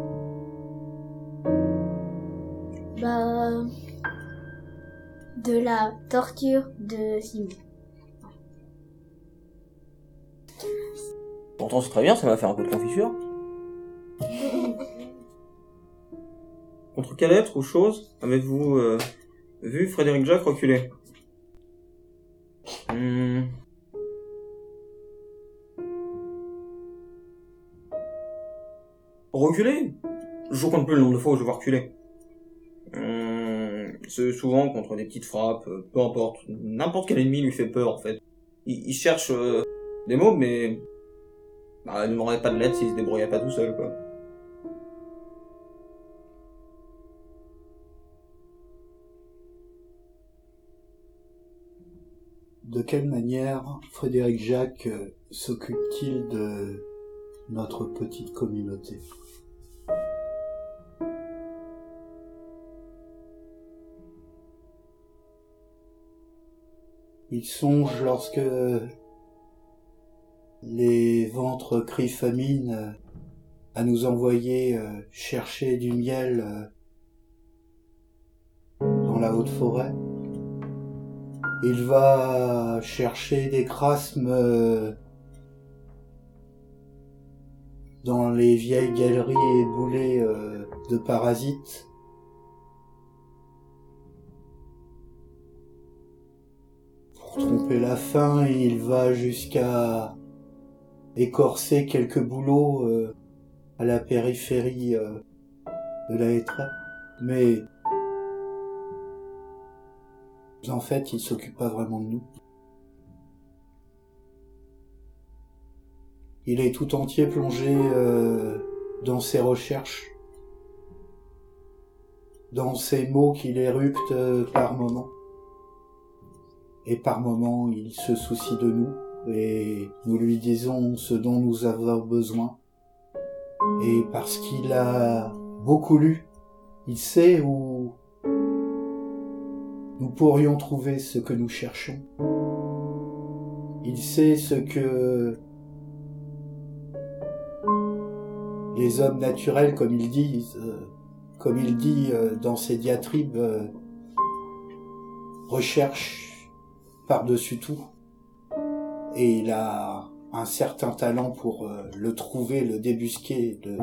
De la torture de Simon. Pourtant, c'est très bien, ça va faire un peu de confiture. Contre quelle lettre ou chose avez-vous vu Frédéric Jacques reculer? Reculer? Je compte plus le nombre de fois où je vois reculer. C'est souvent contre des petites frappes, peu importe. N'importe quel ennemi lui fait peur, en fait. Il cherche des mots, mais il ne demanderait pas de l'aide s'il se débrouillait pas tout seul, quoi. De quelle manière Frédéric Jacques s'occupe-t-il de notre petite communauté ? Il songe lorsque les ventres crient famine à nous envoyer chercher du miel dans la haute forêt. Il va chercher des crasmes dans les vieilles galeries éboulées de parasites. Pour tromper la faim, il va jusqu'à écorcer quelques bouleaux à la périphérie de la Hétraie. Mais en fait, il s'occupe pas vraiment de nous. Il est tout entier plongé dans ses recherches, dans ces mots qu'il érupte par moments. Et par moments, il se soucie de nous, et nous lui disons ce dont nous avons besoin. Et parce qu'il a beaucoup lu, il sait où nous pourrions trouver ce que nous cherchons. Il sait ce que les hommes naturels, comme il dit dans ses diatribes, recherchent par-dessus tout. Et il a un certain talent pour le trouver, le débusquer et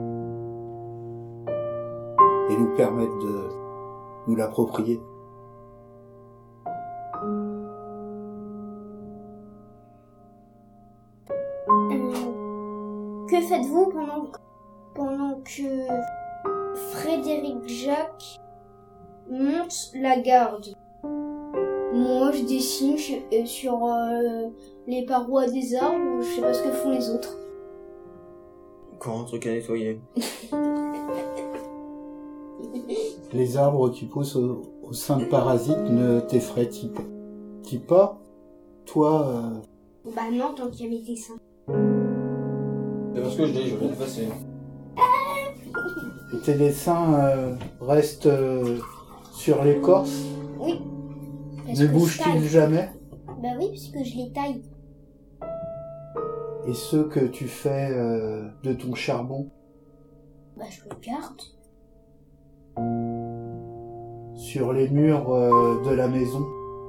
nous permettre de nous l'approprier. Que faites-vous pendant que Frédéric Jacques monte la garde? Moi, je dessine sur les parois des arbres, je sais pas ce que font les autres. Encore un truc à nettoyer. Les arbres qui poussent au sein de parasites ne t'effraient-ils pas? Toi, Bah non, tant qu'il y a mes dessins. C'est parce que je dis, je vais l'effacer. et tes dessins restent sur l'écorce? Oui. Parce Ne que bougent-ils jamais? Bah oui, parce que je les taille. Et ceux que tu fais de ton charbon? Bah je le garde. Sur les murs de la maison?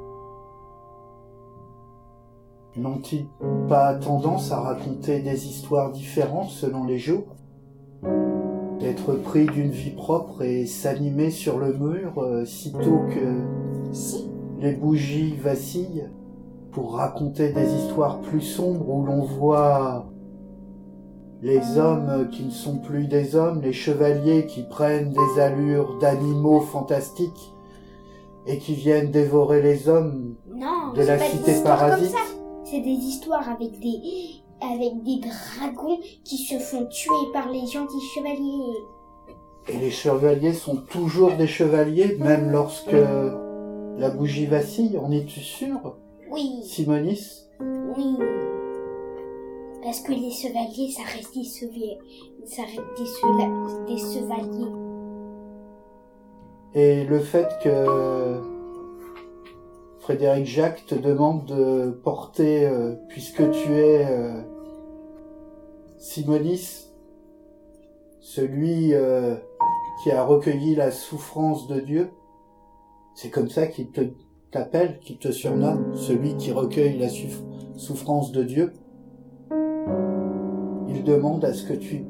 N'ont-ils pas tendance à raconter des histoires différentes selon les jours? D'être pris d'une vie propre et s'animer sur le mur sitôt que Si. les bougies vacillent pour raconter des histoires plus sombres où l'on voit les hommes qui ne sont plus des hommes, les chevaliers qui prennent des allures d'animaux fantastiques et qui viennent dévorer les hommes Non, de c'est la pas des cité histoires parasite. comme ça. C'est des histoires avec des dragons qui se font tuer par les gentils chevaliers. Et les chevaliers sont toujours des chevaliers, même lorsque la bougie vacille, en es-tu sûr, Oui, Simonis? oui. Parce que les chevaliers, ça reste des chevaliers. Des chevaliers. Et le fait que Frédéric Jacques te demande de porter, puisque tu es Simonis, celui qui a recueilli la souffrance de Dieu, c'est comme ça qu'il t'appelle, qu'il te surnomme, celui qui recueille la souffrance de Dieu. Il demande à ce que tu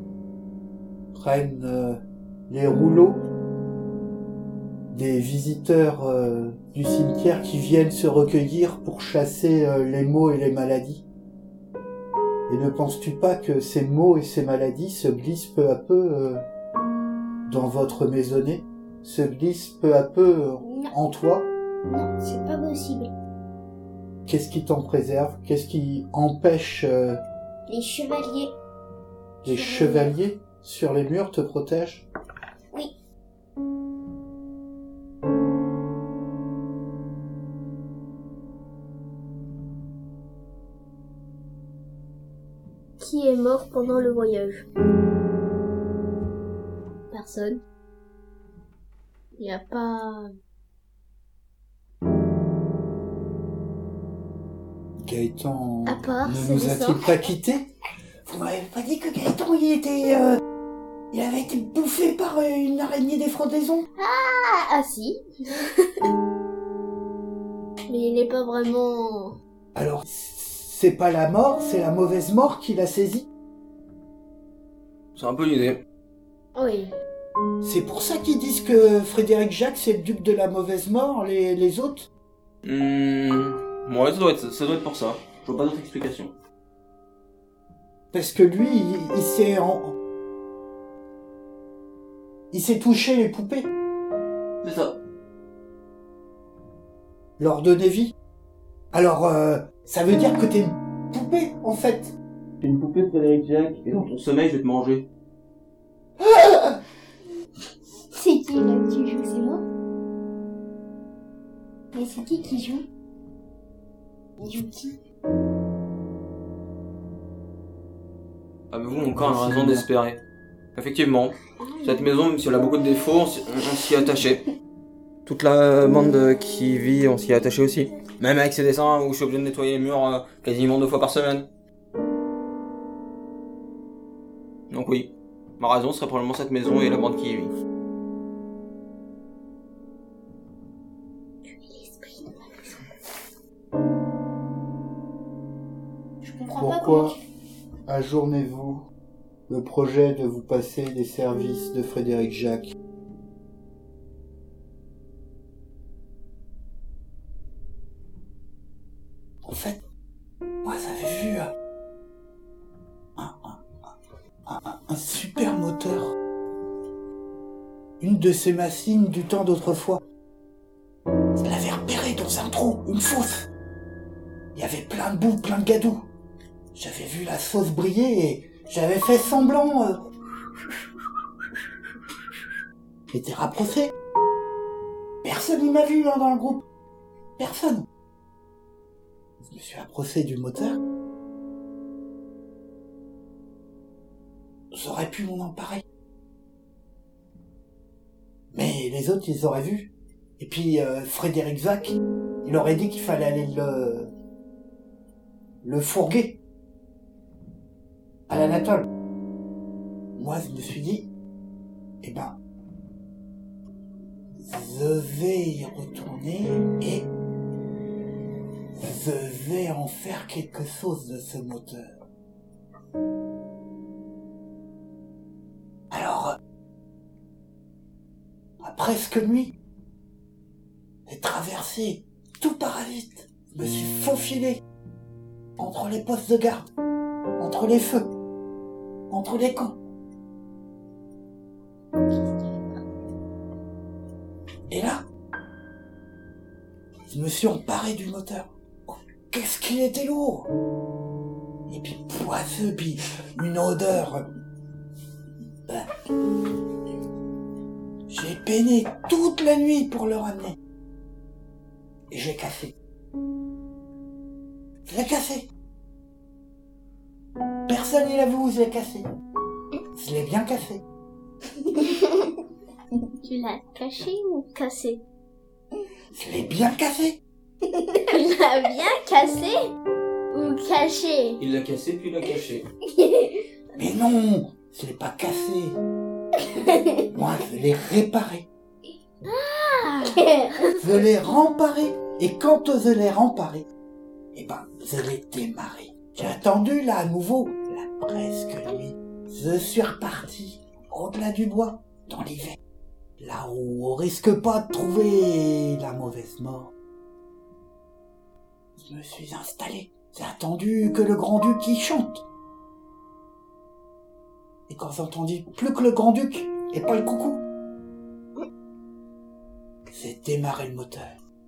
prennes les rouleaux des visiteurs du cimetière qui viennent se recueillir pour chasser les maux et les maladies. Et ne penses-tu pas que ces maux et ces maladies se glissent peu à peu dans votre maisonnée se glisse peu à peu en toi. Non, c'est pas possible. Qu'est-ce qui t'en préserve? Qu'est-ce qui empêche Les chevaliers. les chevaliers sur les murs te protègent? Oui. Qui est mort pendant le voyage? Personne. Il n'y a pas... Gaëtan À part, ne c'est nous ça. a-t-il pas quittés? Vous m'avez pas dit que Gaëtan il avait été bouffé par une araignée des frondaisons? Ah si. Mais il n'est pas vraiment... Alors, c'est pas la mort, c'est la mauvaise mort qui l'a saisi. C'est un peu l'idée. Oui. C'est pour ça qu'ils disent que Frédéric Jacques, c'est le duc de la mauvaise mort, les autres? Ouais, ça doit être pour ça. Je vois pas d'autre explication. Parce que lui, il s'est touché les poupées, C'est ça. leur donner vie. Alors, ça veut dire que t'es une poupée, en fait. T'es une poupée de Frédéric Jacques, et dans ton sommeil, je vais te manger. C'est qui là qui joue? C'est moi? Mais c'est qui joue? Il joue qui? Avez-vous encore une raison d'espérer? Effectivement, cette maison, même si elle a beaucoup de défauts, on s'y est attaché. Toute la bande qui vit, on s'y est attaché aussi. Même avec ces dessins où je suis obligé de nettoyer les murs quasiment 2 fois par semaine. Donc oui, ma raison serait probablement cette maison et la bande qui y vit. Je comprends Pourquoi pas ajournez-vous le projet de vous passer les services de Frédéric Jacques? En fait, moi j'avais vu un super moteur. Une de ces machines du temps d'autrefois. Je l'avais repéré dans un trou, une fosse. Il y avait plein de boue, plein de gadou. J'avais vu la sauce briller et j'avais fait semblant. J'étais rapproché. Personne ne m'a vu dans le groupe. Personne. Je me suis approché du moteur. J'aurais pu m'en emparer. Mais les autres, ils auraient vu. Et puis Frédéric Jacques, il aurait dit qu'il fallait aller le fourguer à l'Anatole. Moi, je me suis dit, je vais y retourner et je vais en faire quelque chose de ce moteur. Alors, après ce que nuit, j'ai traversé tout Parasite. Je me suis faufilé entre les postes de garde, entre les feux, entre les camps. Et là, je me suis emparé du moteur. Oh, qu'est-ce qu'il était lourd! Et puis poisseux, puis une odeur. J'ai peiné toute la nuit pour le ramener. Et je l'ai cassé. Je l'ai cassé. Personne n'y l'a vu où je l'ai cassé. Je l'ai bien cassé. Tu l'as caché ou cassé? Je l'ai bien cassé. Tu l'as bien cassé ou caché? Il l'a cassé puis il l'a caché. Mais non, je l'ai pas cassé. Moi, je l'ai réparé. Je l'ai remparé. Et quand je l'ai remparé, je l'ai démarré. J'ai attendu, là, à nouveau, la presque nuit. Je suis reparti, au-delà du bois, dans l'hiver. Là où on risque pas de trouver la mauvaise mort. Je me suis installé. J'ai attendu que le grand-duc y chante. Et quand j'ai entendu plus que le grand-duc et pas le coucou, démarré le moteur.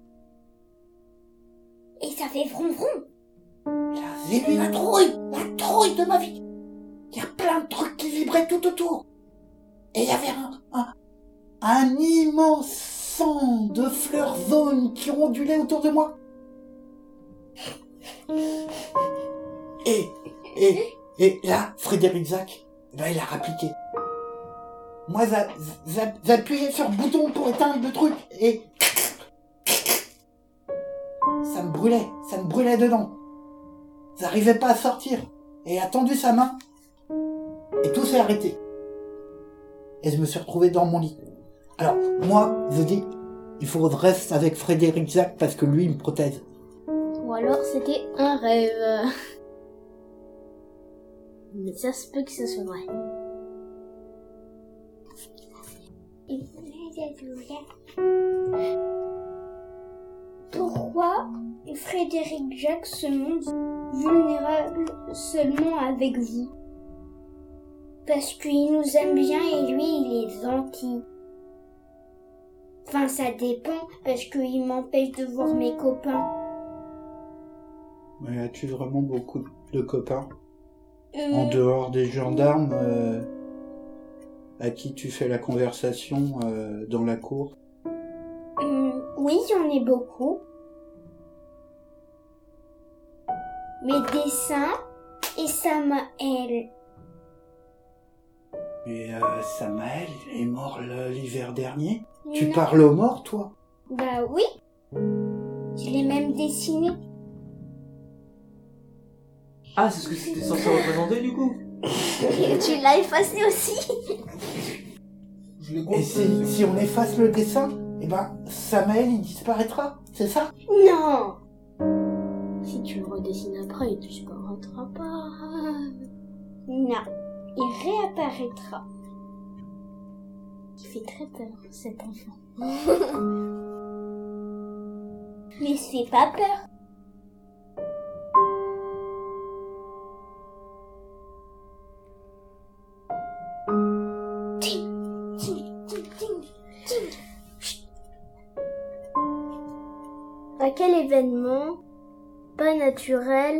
Et ça fait vron vron. J'ai vu la trouille de ma vie. Il y a plein de trucs qui vibraient tout autour. Et il y avait un immense sang de fleurs jaunes qui ondulait autour de moi. Et là, Frédéric Zac, il a répliqué. Moi, j'appuyais sur le bouton pour éteindre le truc et ça me brûlait dedans. J'arrivais pas à sortir et a tendu sa main et tout s'est arrêté. Et je me suis retrouvé dans mon lit. Alors, moi, je dis, il faut que je reste avec Frédéric Zac parce que lui, il me protège. Ou alors c'était un rêve. Mais ça se peut que ce soit vrai. Pourquoi Frédéric Zac se montre vulnérable seulement avec vous? Parce qu'il nous aime bien et lui, il est gentil. Enfin, ça dépend, parce qu'il m'empêche de voir mes copains. Mais as-tu vraiment beaucoup de copains en dehors des gendarmes à qui tu fais la conversation dans la cour? Oui, j'en ai beaucoup. Mes dessins et Samaël. Mais Samaël est mort l'hiver dernier. Tu parles aux morts, toi? Bah oui. Je l'ai même dessiné. Ah, c'est ce que c'était censé représenter du coup. Et tu l'as effacé aussi. Et si on efface le dessin, eh ben Samaël il disparaîtra, c'est ça? Non. Si tu le redessines après, il disparaîtra pas. Non, il réapparaîtra. Il fait très peur, cet enfant. Mais c'est pas peur. À quel événement pas naturel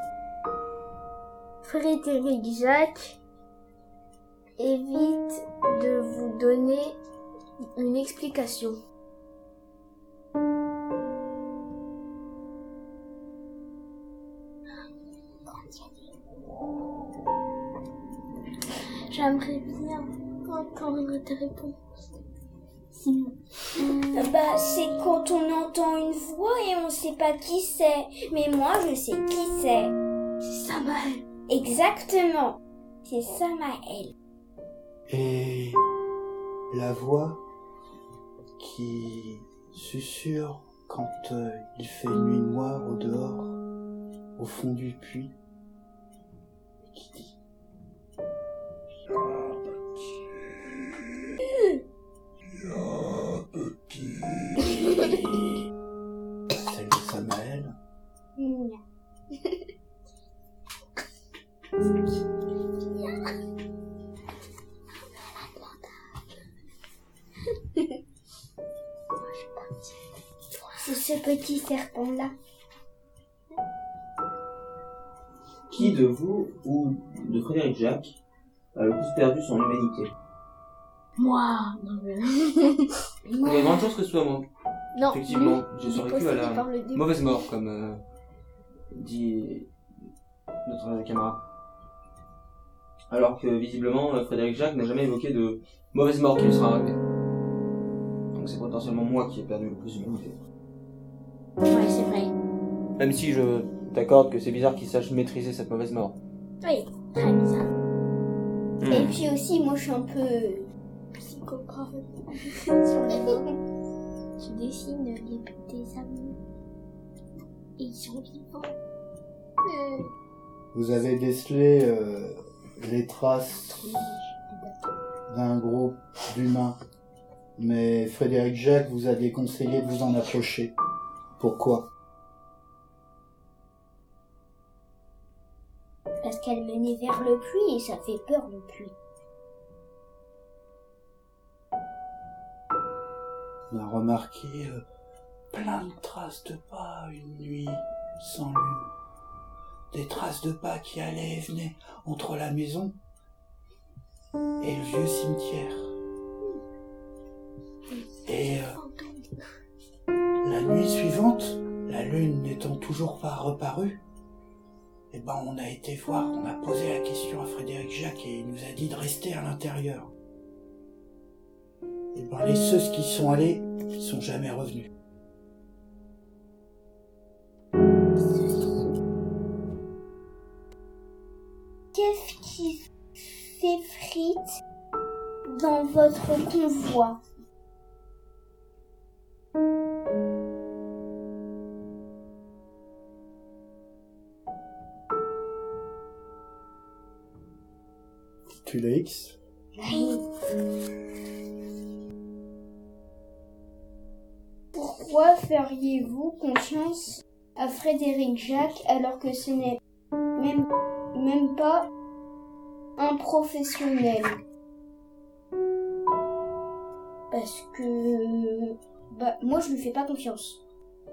Frédéric Zac évite de vous donner une explication? J'aimerais bien entendre ta réponse. Sinon. Bah, c'est quand on entend une voix et on sait pas qui c'est. Mais moi, je sais qui c'est. C'est Samaël. Exactement. C'est Samaël. Et la voix qui susurre quand il fait nuit noire au dehors, au fond du puits, qui dit celle de Samaël. C'est ce petit serpent-là. Qui de vous ou de Frédéric Zac a le plus perdu son humanité? Moi. Non, mais... Il y a de grandes chances que ce soit moi. Non. Effectivement, j'ai survécu à la par le démon. mauvaise mort, comme dit notre camarade. Alors que visiblement, Frédéric Zac n'a jamais évoqué de mauvaise mort qui lui sera arrivée. Donc c'est potentiellement moi qui ai perdu le plus d'humanité. Ouais, c'est vrai. Même si je t'accorde que c'est bizarre qu'il sache maîtriser cette mauvaise mort. Oui, très bizarre. Et puis aussi, moi je suis un peu psychopathe sur les bords. Tu dessines des amis et ils sont vivants. Vous avez décelé les traces d'un groupe d'humains, mais Frédéric Zac vous a déconseillé de vous en approcher. Pourquoi? Parce qu'elle menait vers le puits et ça fait peur le puits. On a remarqué plein de traces de pas une nuit sans lune. Des traces de pas qui allaient et venaient entre la maison et le vieux cimetière. Et la nuit suivante, la lune n'étant toujours pas reparue, on a été voir, on a posé la question à Frédéric Jacques et il nous a dit de rester à l'intérieur. Les ceux qui sont allés sont jamais revenus. Qu'est-ce qui s'effrite dans votre convoi? Tu l'as X? Oui. Pourquoi feriez-vous confiance à Frédéric Jacques alors que ce n'est même pas un professionnel? Parce que moi je lui fais pas confiance.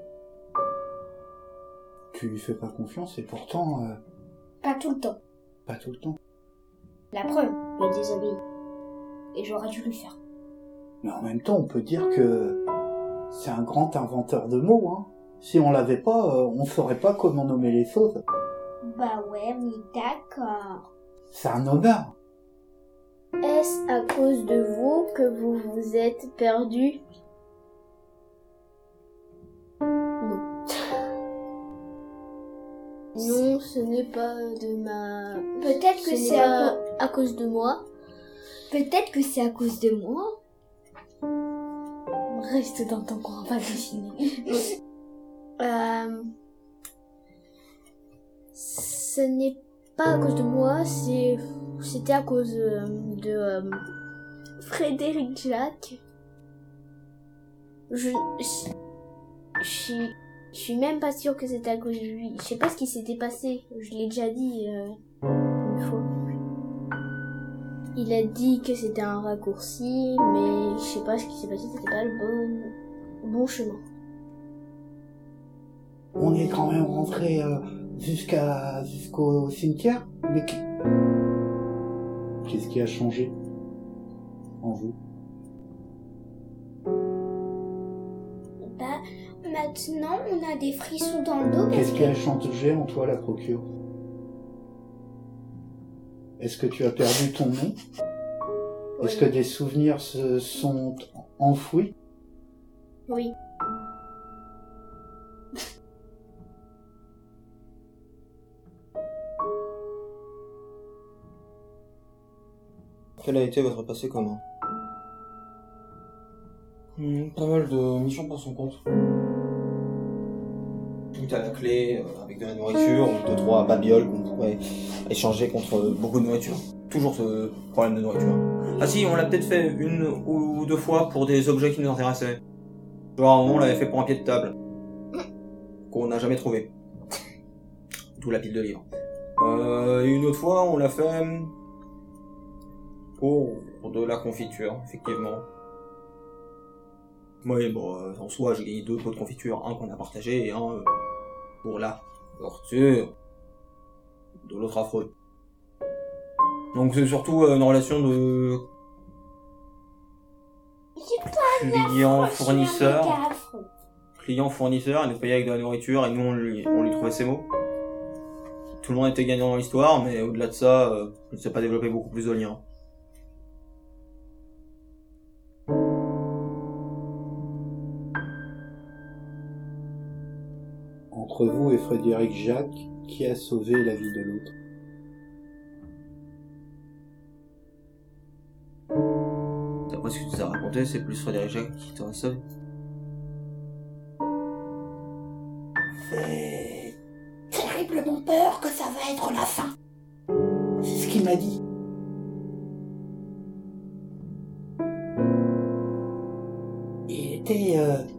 Tu lui fais pas confiance et pourtant... Pas tout le temps. Pas tout le temps. La preuve, il m'a déshabillé. Et j'aurais dû le faire. Mais en même temps, on peut dire que c'est un grand inventeur de mots, hein. Si on l'avait pas, on saurait pas comment nommer les choses. Bah ouais, oui, d'accord. C'est un honneur. Est-ce à cause de vous que vous vous êtes perdu? Non. Non, ce n'est pas de ma... Peut-être que c'est à cause de moi. Peut-être que c'est à cause de moi. Reste dans ton coin, pas dessiner. Ce n'est pas à cause de moi, c'était à cause de Frédéric Jacques. Je suis même pas sûre que c'était à cause de lui. Je sais pas ce qui s'était passé. Je l'ai déjà dit une fois. Il a dit que c'était un raccourci, mais je sais pas ce qui s'est passé. C'était pas le bon chemin. On est quand même rentré jusqu'au cimetière, mais qu'est-ce qui a changé en vous? Maintenant, on a des frissons dans le dos. Qu'est-ce qui a changé en toi, la procure? Est-ce que tu as perdu ton nom? Oui. Est-ce que des souvenirs se sont enfouis? Oui. Quel a été votre passé commun? Pas mal de missions pour son compte. Tout à la clé, avec de la nourriture, ou 2-3 babioles qu'on pourrait échanger contre beaucoup de nourriture. Toujours ce problème de nourriture. Ah si, on l'a peut-être fait une ou deux fois pour des objets qui nous intéressaient. Genre, à un moment, on l'avait fait pour un pied de table. Qu'on n'a jamais trouvé. D'où la pile de livres. Et une autre fois, on l'a fait pour de la confiture, effectivement. Oui, en soi, j'ai gagné 2 pots de confiture, un qu'on a partagé et un pour la torture de l'autre affreux. Donc c'est surtout une relation de client-fournisseur, il nous payait avec de la nourriture et nous on lui trouvait ses mots. Tout le monde était gagnant dans l'histoire, mais au-delà de ça, je ne sais pas développer beaucoup plus de liens. Entre vous et Frédéric Jacques, qui a sauvé la vie de l'autre? D'après ce que tu nous as raconté, c'est plus Frédéric Jacques qui t'a sauvé. J'ai terriblement peur que ça va être la fin. C'est ce qu'il m'a dit. Il était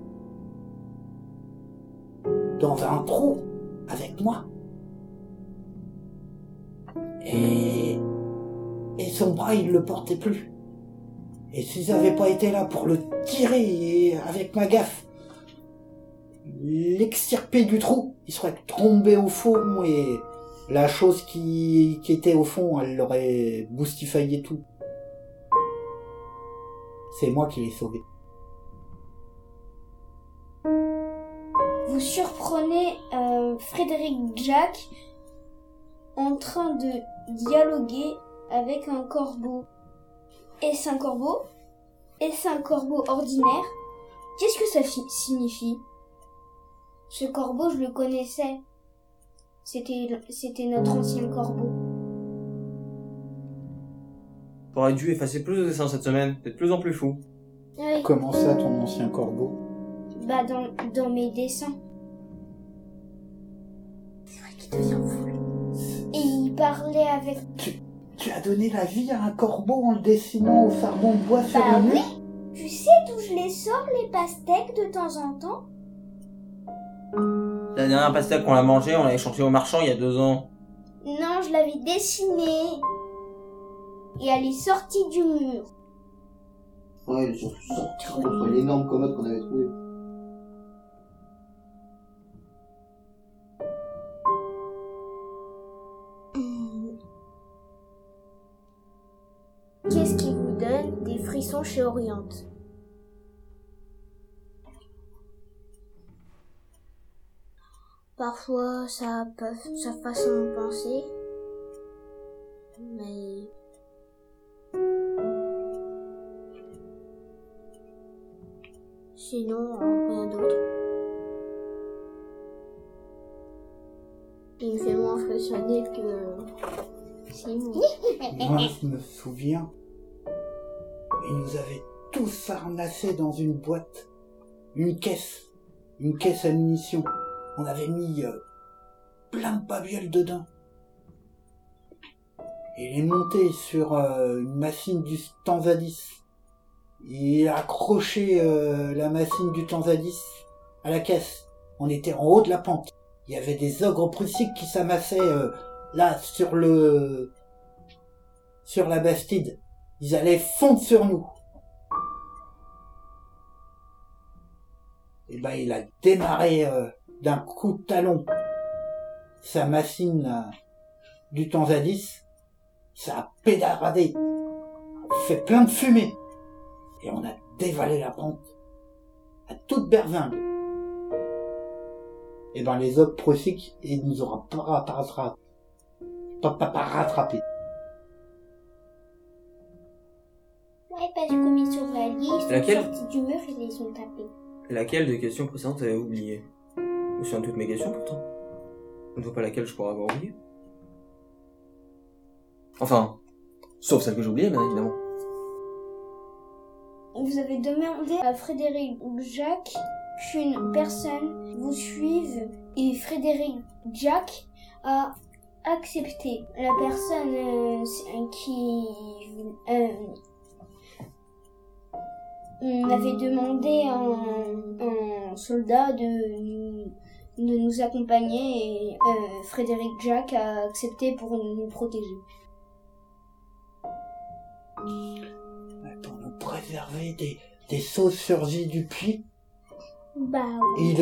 dans un trou avec moi. Et son bras, il le portait plus. Et s'ils avaient pas été là pour le tirer avec ma gaffe, l'extirper du trou, il serait tombé au fond et la chose qui était au fond, elle l'aurait boustifaillé tout. C'est moi qui l'ai sauvé. Vous surprenez Frédéric Jack en train de dialoguer avec un corbeau. Est-ce un corbeau? Est-ce un corbeau ordinaire? Qu'est-ce que ça signifie? Ce corbeau, je le connaissais. C'était notre ancien corbeau. T'aurais dû effacer plus de dessins cette semaine, t'es de plus en plus fou. Oui. Comment ça, ton ancien corbeau? Bah dans mes dessins. C'est vrai qu'il devient fou. Et il parlait avec... Tu as donné la vie à un corbeau en le dessinant au charbon de bois sur Bah le mur? oui. Tu sais d'où je les sors, les pastèques, de temps en temps? La dernière pastèque qu'on a mangée, on l'a échangée au marchand il y a 2 ans. Non, je l'avais dessinée. Et elle est sortie du mur. Ouais, ils sont sortis contre l'énorme commode qu'on avait trouvé. Qu'est-ce qui vous donne des frissons chez Oriente? Parfois, ça peut sa façon de penser, mais sinon, rien d'autre. Il me fait moins impressionner que Simon. Moi, je me souviens, ils nous avaient tous harnassés dans une boîte, une caisse à munitions. On avait mis plein de babioles dedans. Il est monté sur une machine du Tanzadis. Il a accroché la machine du Tanzadis à la caisse. On était en haut de la pente. Il y avait des ogres prussiques qui s'amassaient là sur la Bastide. Ils allaient fondre sur nous. Et ben il a démarré d'un coup de talon sa machine du Tanzadis. Ça a pédaradé, fait plein de fumée, et on a dévalé la pente à toute berzingue. Et ben les ogres prussiques, ils nous auront pas rattrapés. Ouais, parce que comme ils sont ralliés, ils sont Laquelle sortis du mur et les ont tapés. Laquelle des questions précédentes avez oublié? Je me souviens de toutes mes questions pourtant. Je ne vois pas laquelle je pourrais avoir oublié. Enfin, sauf celle que j'ai oubliée, bien évidemment. Vous avez demandé à Frédéric Jack qu'une personne vous suive et Frédéric Jack a accepté. La personne qui on avait demandé à un soldat de nous accompagner et Frédéric Jack a accepté pour nous protéger. Pour nous préserver des sauts surgis du puits, Bah oui.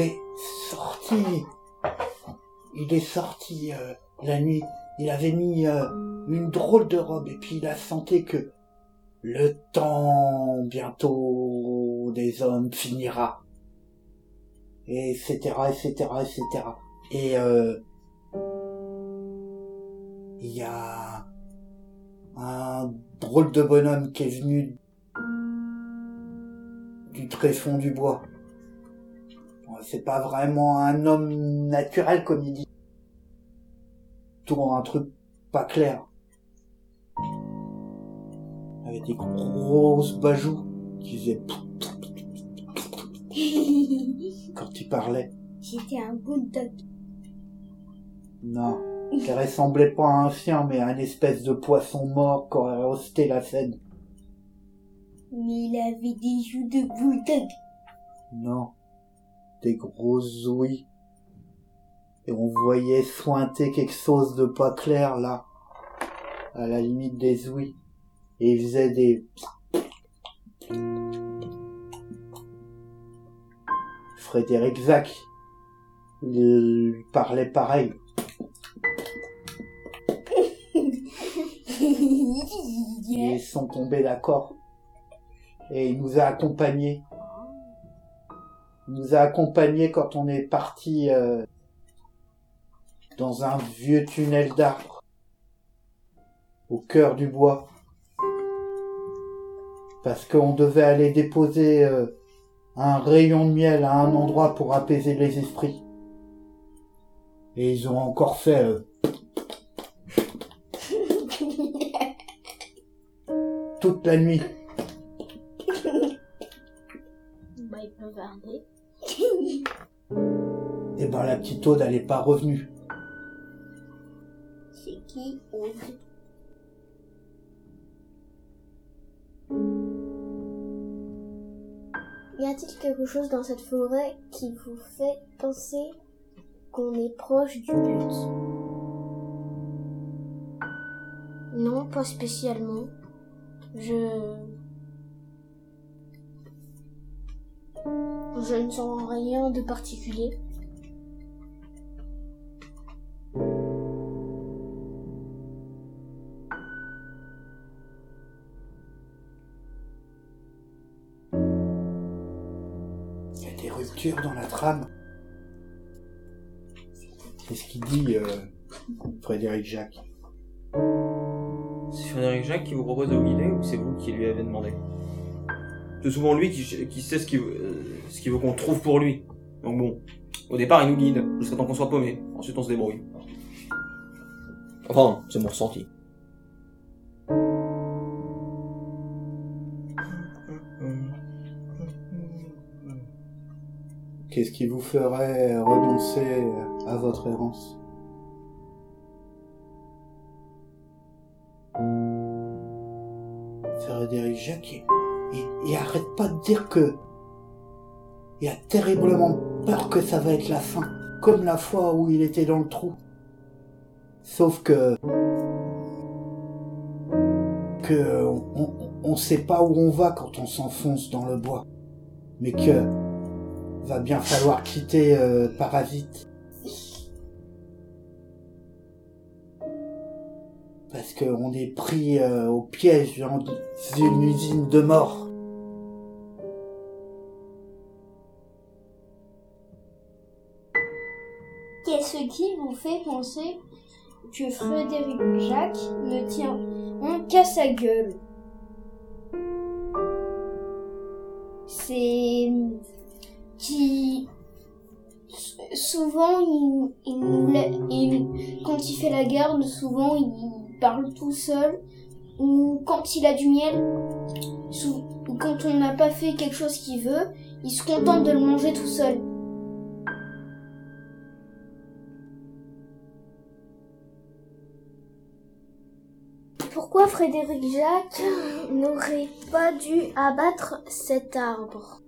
il est sorti la nuit. Il avait mis une drôle de robe et puis il a senti que le temps bientôt des hommes finira. Et etc. Et il y a un drôle de bonhomme qui est venu du tréfonds du bois. C'est pas vraiment un homme naturel comme il dit. Tout un truc pas clair. Avec des grosses bajoux qui faisaient quand il parlait. C'était un bulldog. Non, il ressemblait pas à un chien, mais à un espèce de poisson mort qui aurait hosté la scène. Mais il avait des joues de bulldog. Non, des grosses ouïes. Et on voyait sointer quelque chose de pas clair là, à la limite des ouïes. Et il faisait Frédéric Jacques, il parlait pareil. Ils sont tombés d'accord. Et il nous a accompagnés. Il nous a accompagnés quand on est parti dans un vieux tunnel d'arbres au cœur du bois. Parce qu'on devait aller déposer un rayon de miel à un endroit pour apaiser les esprits. Et ils ont encore fait toute la nuit. Bah, ils peuvent garder. Et ben la petite Aude, elle est pas revenue. C'est qui, Aude? Y a-t-il quelque chose dans cette forêt qui vous fait penser qu'on est proche du but? Non, pas spécialement. Je ne sens rien de particulier. Il y a des ruptures dans la trame. C'est ce qu'il dit Frédéric Jacques. C'est Frédéric Jacques qui vous propose de vous guider ou c'est vous qui lui avez demandé? C'est souvent lui qui sait ce qu'il veut qu'on trouve pour lui. Donc bon, au départ il nous guide, jusqu'à temps qu'on soit paumé. Ensuite on se débrouille. Enfin, c'est mon ressenti. Qu'est-ce qui vous ferait renoncer à votre errance? Frédéric Jacques, il arrête pas de dire que il a terriblement peur que ça va être la fin, comme la fois où il était dans le trou. Sauf que on sait pas où on va quand on s'enfonce dans le bois, mais que va bien falloir quitter Parasite. Parce qu'on est pris au piège dans une usine de mort. Qu'est-ce qui vous fait penser que Frédéric Jacques me tient qu'à sa gueule? C'est qui souvent quand il fait la garde, souvent il parle tout seul, ou quand il a du miel, ou quand on n'a pas fait quelque chose qu'il veut, il se contente de le manger tout seul. Pourquoi Frédéric Jacques n'aurait pas dû abattre cet arbre?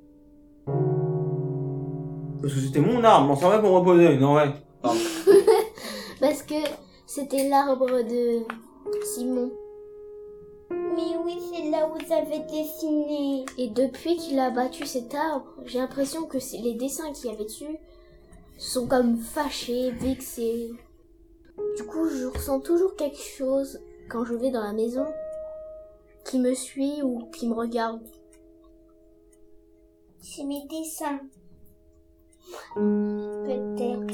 Parce que c'était mon arme, on s'en va pour me reposer, non ouais. Pardon. Parce que c'était l'arbre de Simon. Mais oui, c'est là où vous avez dessiné. Et depuis qu'il a abattu cet arbre, j'ai l'impression que les dessins qu'il y avait dessus sont comme fâchés, vexés. Du coup, je ressens toujours quelque chose quand je vais dans la maison qui me suit ou qui me regarde. C'est mes dessins. Peut-être.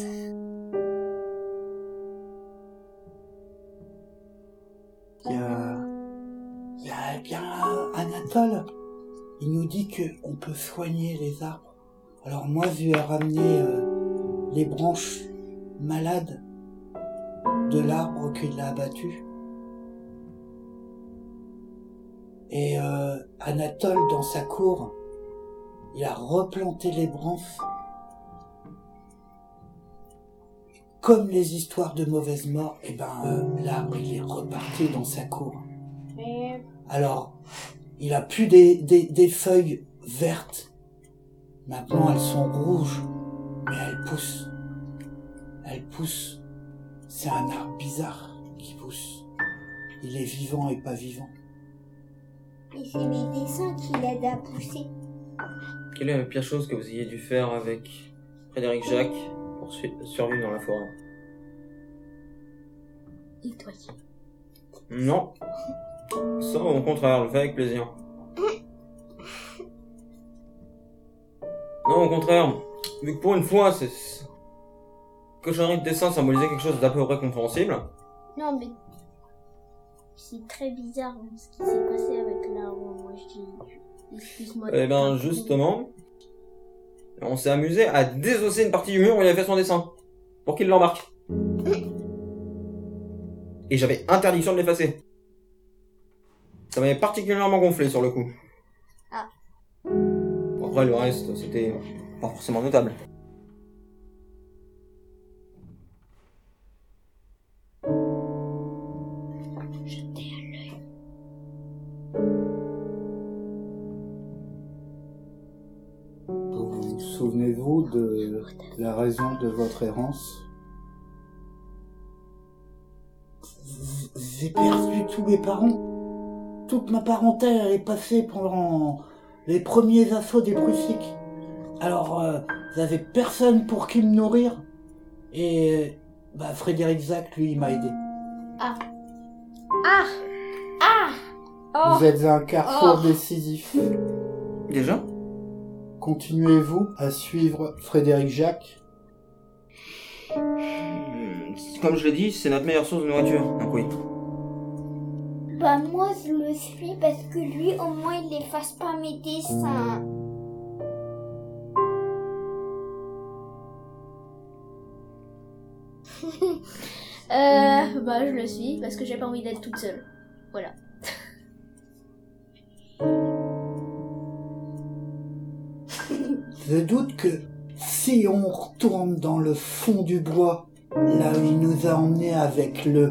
Il y a bien Anatole. Il nous dit qu'on peut soigner les arbres. Alors moi, je lui ai ramené les branches malades de l'arbre qu'il a abattu. Et Anatole, dans sa cour, il a replanté les branches. Comme les histoires de mauvaises morts, l'arbre, il est reparti dans sa cour. Alors, il a plus des feuilles vertes. Maintenant, elles sont rouges, mais elles poussent. Elles poussent. C'est un arbre bizarre qui pousse. Il est vivant et pas vivant. Et c'est mes dessins qui l'aident à pousser. Quelle est la pire chose que vous ayez dû faire avec Frédéric Jacques pour survivre dans la forêt? Nettoyer. Non. Ça, au contraire, je le fais avec plaisir. Non, au contraire. Vu que pour une fois, cochonnerie de dessin symbolisait quelque chose d'à peu près compréhensible. Non, mais c'est très bizarre hein, ce qui s'est passé avec l'arbre. Moi, je dis, excuse-moi. Eh ben, justement, on s'est amusé à désosser une partie du mur où il avait fait son dessin. Pour qu'il l'embarque. Et j'avais interdiction de l'effacer. Ça m'avait particulièrement gonflé sur le coup. Ah. Après, le reste, c'était pas forcément notable. Vous souvenez-vous de la raison de votre errance? J'ai perdu tous mes parents. Toute ma parenté est passée pendant les premiers assauts des Prussiques. Alors, j'avais personne pour qui me nourrir. Et Frédéric Jacques, lui, il m'a aidé. Oh. Vous êtes à un carrefour décisif. Déjà? Continuez-vous à suivre Frédéric Jacques? Comme je l'ai dit, c'est notre meilleure source de nourriture. Donc oui. Bah moi je le suis parce que lui au moins il efface pas mes dessins. Bah je le suis parce que j'ai pas envie d'être toute seule. Voilà. Je doute que si on retourne dans le fond du bois, là où il nous a emmenés avec le...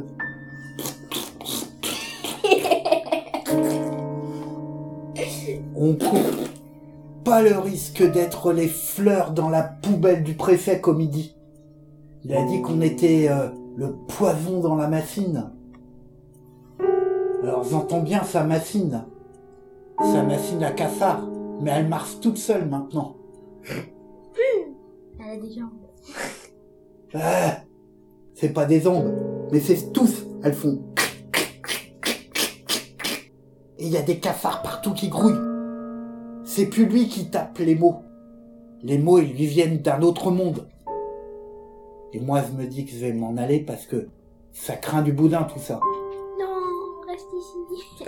On court pas le risque d'être les fleurs dans la poubelle du préfet comme il dit. Il a dit qu'on était le poison dans la machine. Alors j'entends bien sa machine à cafard, mais elle marche toute seule maintenant. Elle a des jambes. Ah, c'est pas des ondes, mais c'est tous, elles font... Et il y a des cafards partout qui grouillent. C'est plus lui qui tape les mots. Les mots, ils lui viennent d'un autre monde. Et moi, je me dis que je vais m'en aller parce que ça craint du boudin, tout ça. Non, reste ici.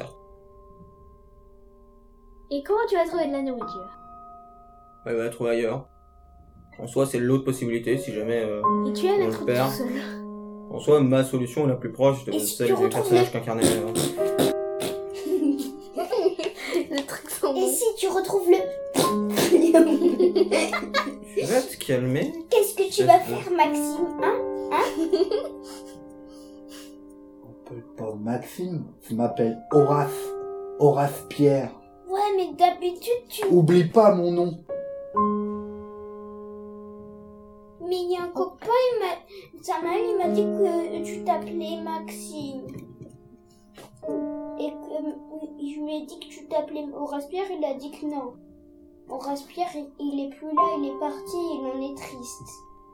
Et comment tu vas trouver de la nourriture? Ouais, on va la trouver ailleurs. En soi, c'est l'autre possibilité, si jamais Et tu aimes on être le perd. tout seul. En soi, ma solution est la plus proche de Et si celle tu du retrouves personnage qu'incarnait. Le truc sans Et nom. si tu retrouves le... Tu vas te calmer. Qu'est-ce que tu vas faire, Maxime, hein? On m'appelle pas Maxime, je m'appelle Horace. Horace Pierre. Ouais, mais d'habitude, tu... Oublie pas mon nom. Mais il y a un copain, il m'a dit que tu t'appelais Maxime. Et que je lui ai dit que tu t'appelais Horace Pierre, il a dit que non. Horace Pierre, il est plus là, il est parti, il en est triste.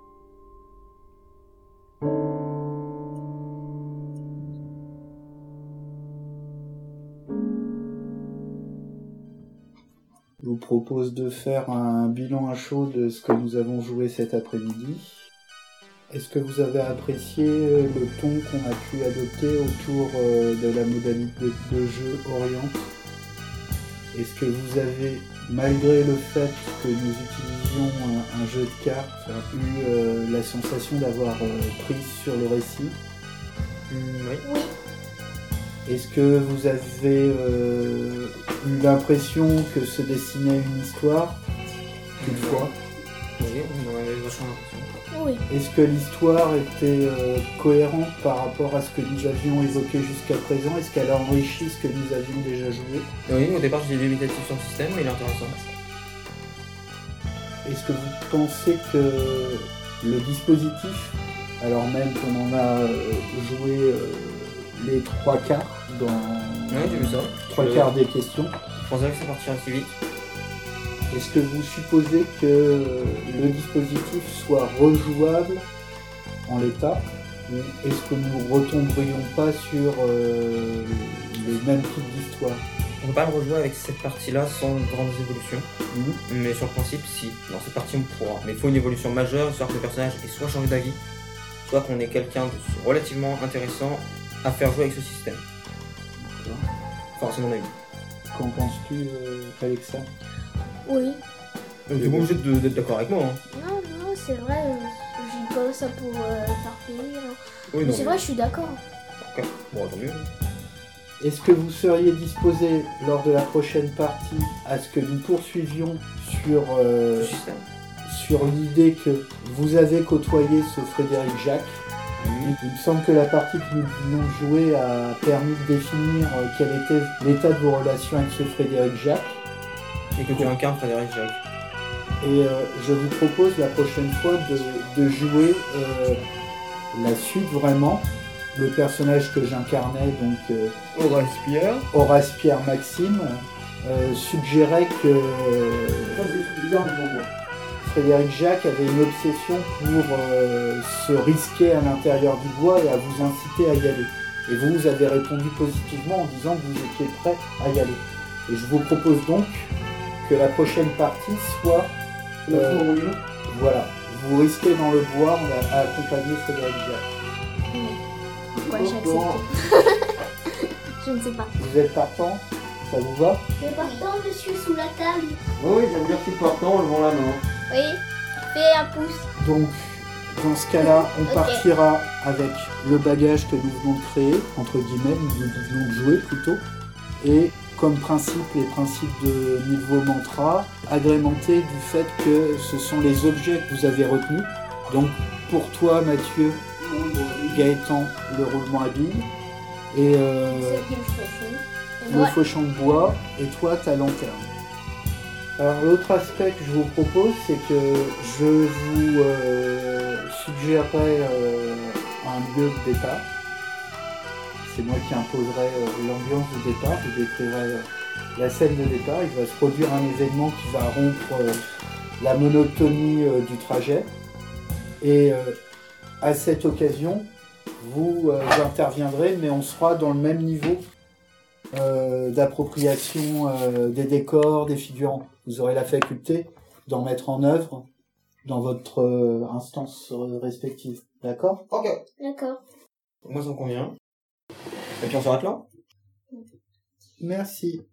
Je vous propose de faire un bilan à chaud de ce que nous avons joué cet après-midi. Est-ce que vous avez apprécié le ton qu'on a pu adopter autour de la modalité de jeu Orient? Est-ce que vous avez, malgré le fait que nous utilisions un jeu de cartes, eu la sensation d'avoir prise sur le récit? Oui. Est-ce que vous avez eu l'impression que se dessinait une histoire, toutefois? Oui, on en avait vachement l'impression. Oui. Est-ce que l'histoire était cohérente par rapport à ce que nous avions évoqué jusqu'à présent? Est-ce qu'elle a enrichi ce que nous avions déjà joué? Oui, au départ, j'étais dubitatif sur le système, mais il est intéressant. Est-ce que vous pensez que le dispositif, alors même qu'on en a joué les 3/4 dans Ouais, j'ai vu ça. 3/4 des questions, Je pensais que ça partirait assez vite. Est-ce que vous supposez que le dispositif soit rejouable en l'état, ou est-ce que nous ne retomberions pas sur les mêmes types d'histoires? On peut pas le rejouer avec cette partie-là sans grandes évolutions, mais sur le principe, si. Dans cette partie, on pourra. Mais il faut une évolution majeure, histoire que le personnage ait soit changé d'avis, soit qu'on ait quelqu'un de relativement intéressant à faire jouer avec ce système. Enfin, c'est mon avis. Qu'en penses-tu, Alexa? Oui. Donc, t'es pas obligé d'être d'accord avec moi. Hein. Non, c'est vrai, je dis pas ça pour faire plaisir. Oui, Mais non. c'est vrai, je suis d'accord. Ok, bon, tant mieux. Est-ce que vous seriez disposé, lors de la prochaine partie, à ce que nous poursuivions sur, Ce système. sur l'idée que vous avez côtoyé ce Frédéric Jacques? Il me semble que la partie que nous venons de jouer a permis de définir quel était l'état de vos relations avec ce Frédéric Jacques. Et que tu incarnes Frédéric Jacques. Et je vous propose la prochaine fois de jouer la suite vraiment. Le personnage que j'incarnais, donc Horace Pierre Maxime, suggérait que Frédéric Jacques avait une obsession pour se risquer à l'intérieur du bois et à vous inciter à y aller. Et vous avez répondu positivement en disant que vous étiez prêt à y aller. Et je vous propose donc que la prochaine partie soit... voilà, vous risquez dans le bois à accompagner Frédéric Jacques. Pourquoi j'ai accepté? Je ne sais pas. Vous êtes partant? Ça vous va? Mais partant, je suis sous la table. Oui, j'aime dire que je suis partant en levant la main. Oui, fais un pouce. Donc, dans ce cas-là, on Ok. partira avec le bagage que nous venons de créer, entre guillemets, nous venons de jouer plutôt, et comme principe, les principes de niveau mantra, agrémentés du fait que ce sont les objets que vous avez retenus. Donc, pour toi, Mathieu, Gaëtan, le roulement à billes, et C'est qui me fait le moi, fauchon de bois, et toi, ta lanterne. Alors, l'autre aspect que je vous propose, c'est que je vous suggérerai un lieu de départ. C'est moi qui imposerai l'ambiance de départ, je décrirai la scène de départ. Il va se produire un événement qui va rompre la monotonie du trajet. Et à cette occasion, vous interviendrez, mais on sera dans le même niveau d'appropriation des décors, des figurants. Vous aurez la faculté d'en mettre en œuvre dans votre instance respective. D'accord? Ok. D'accord. Moi, ça me convient. Et puis on s'arrête là? Merci.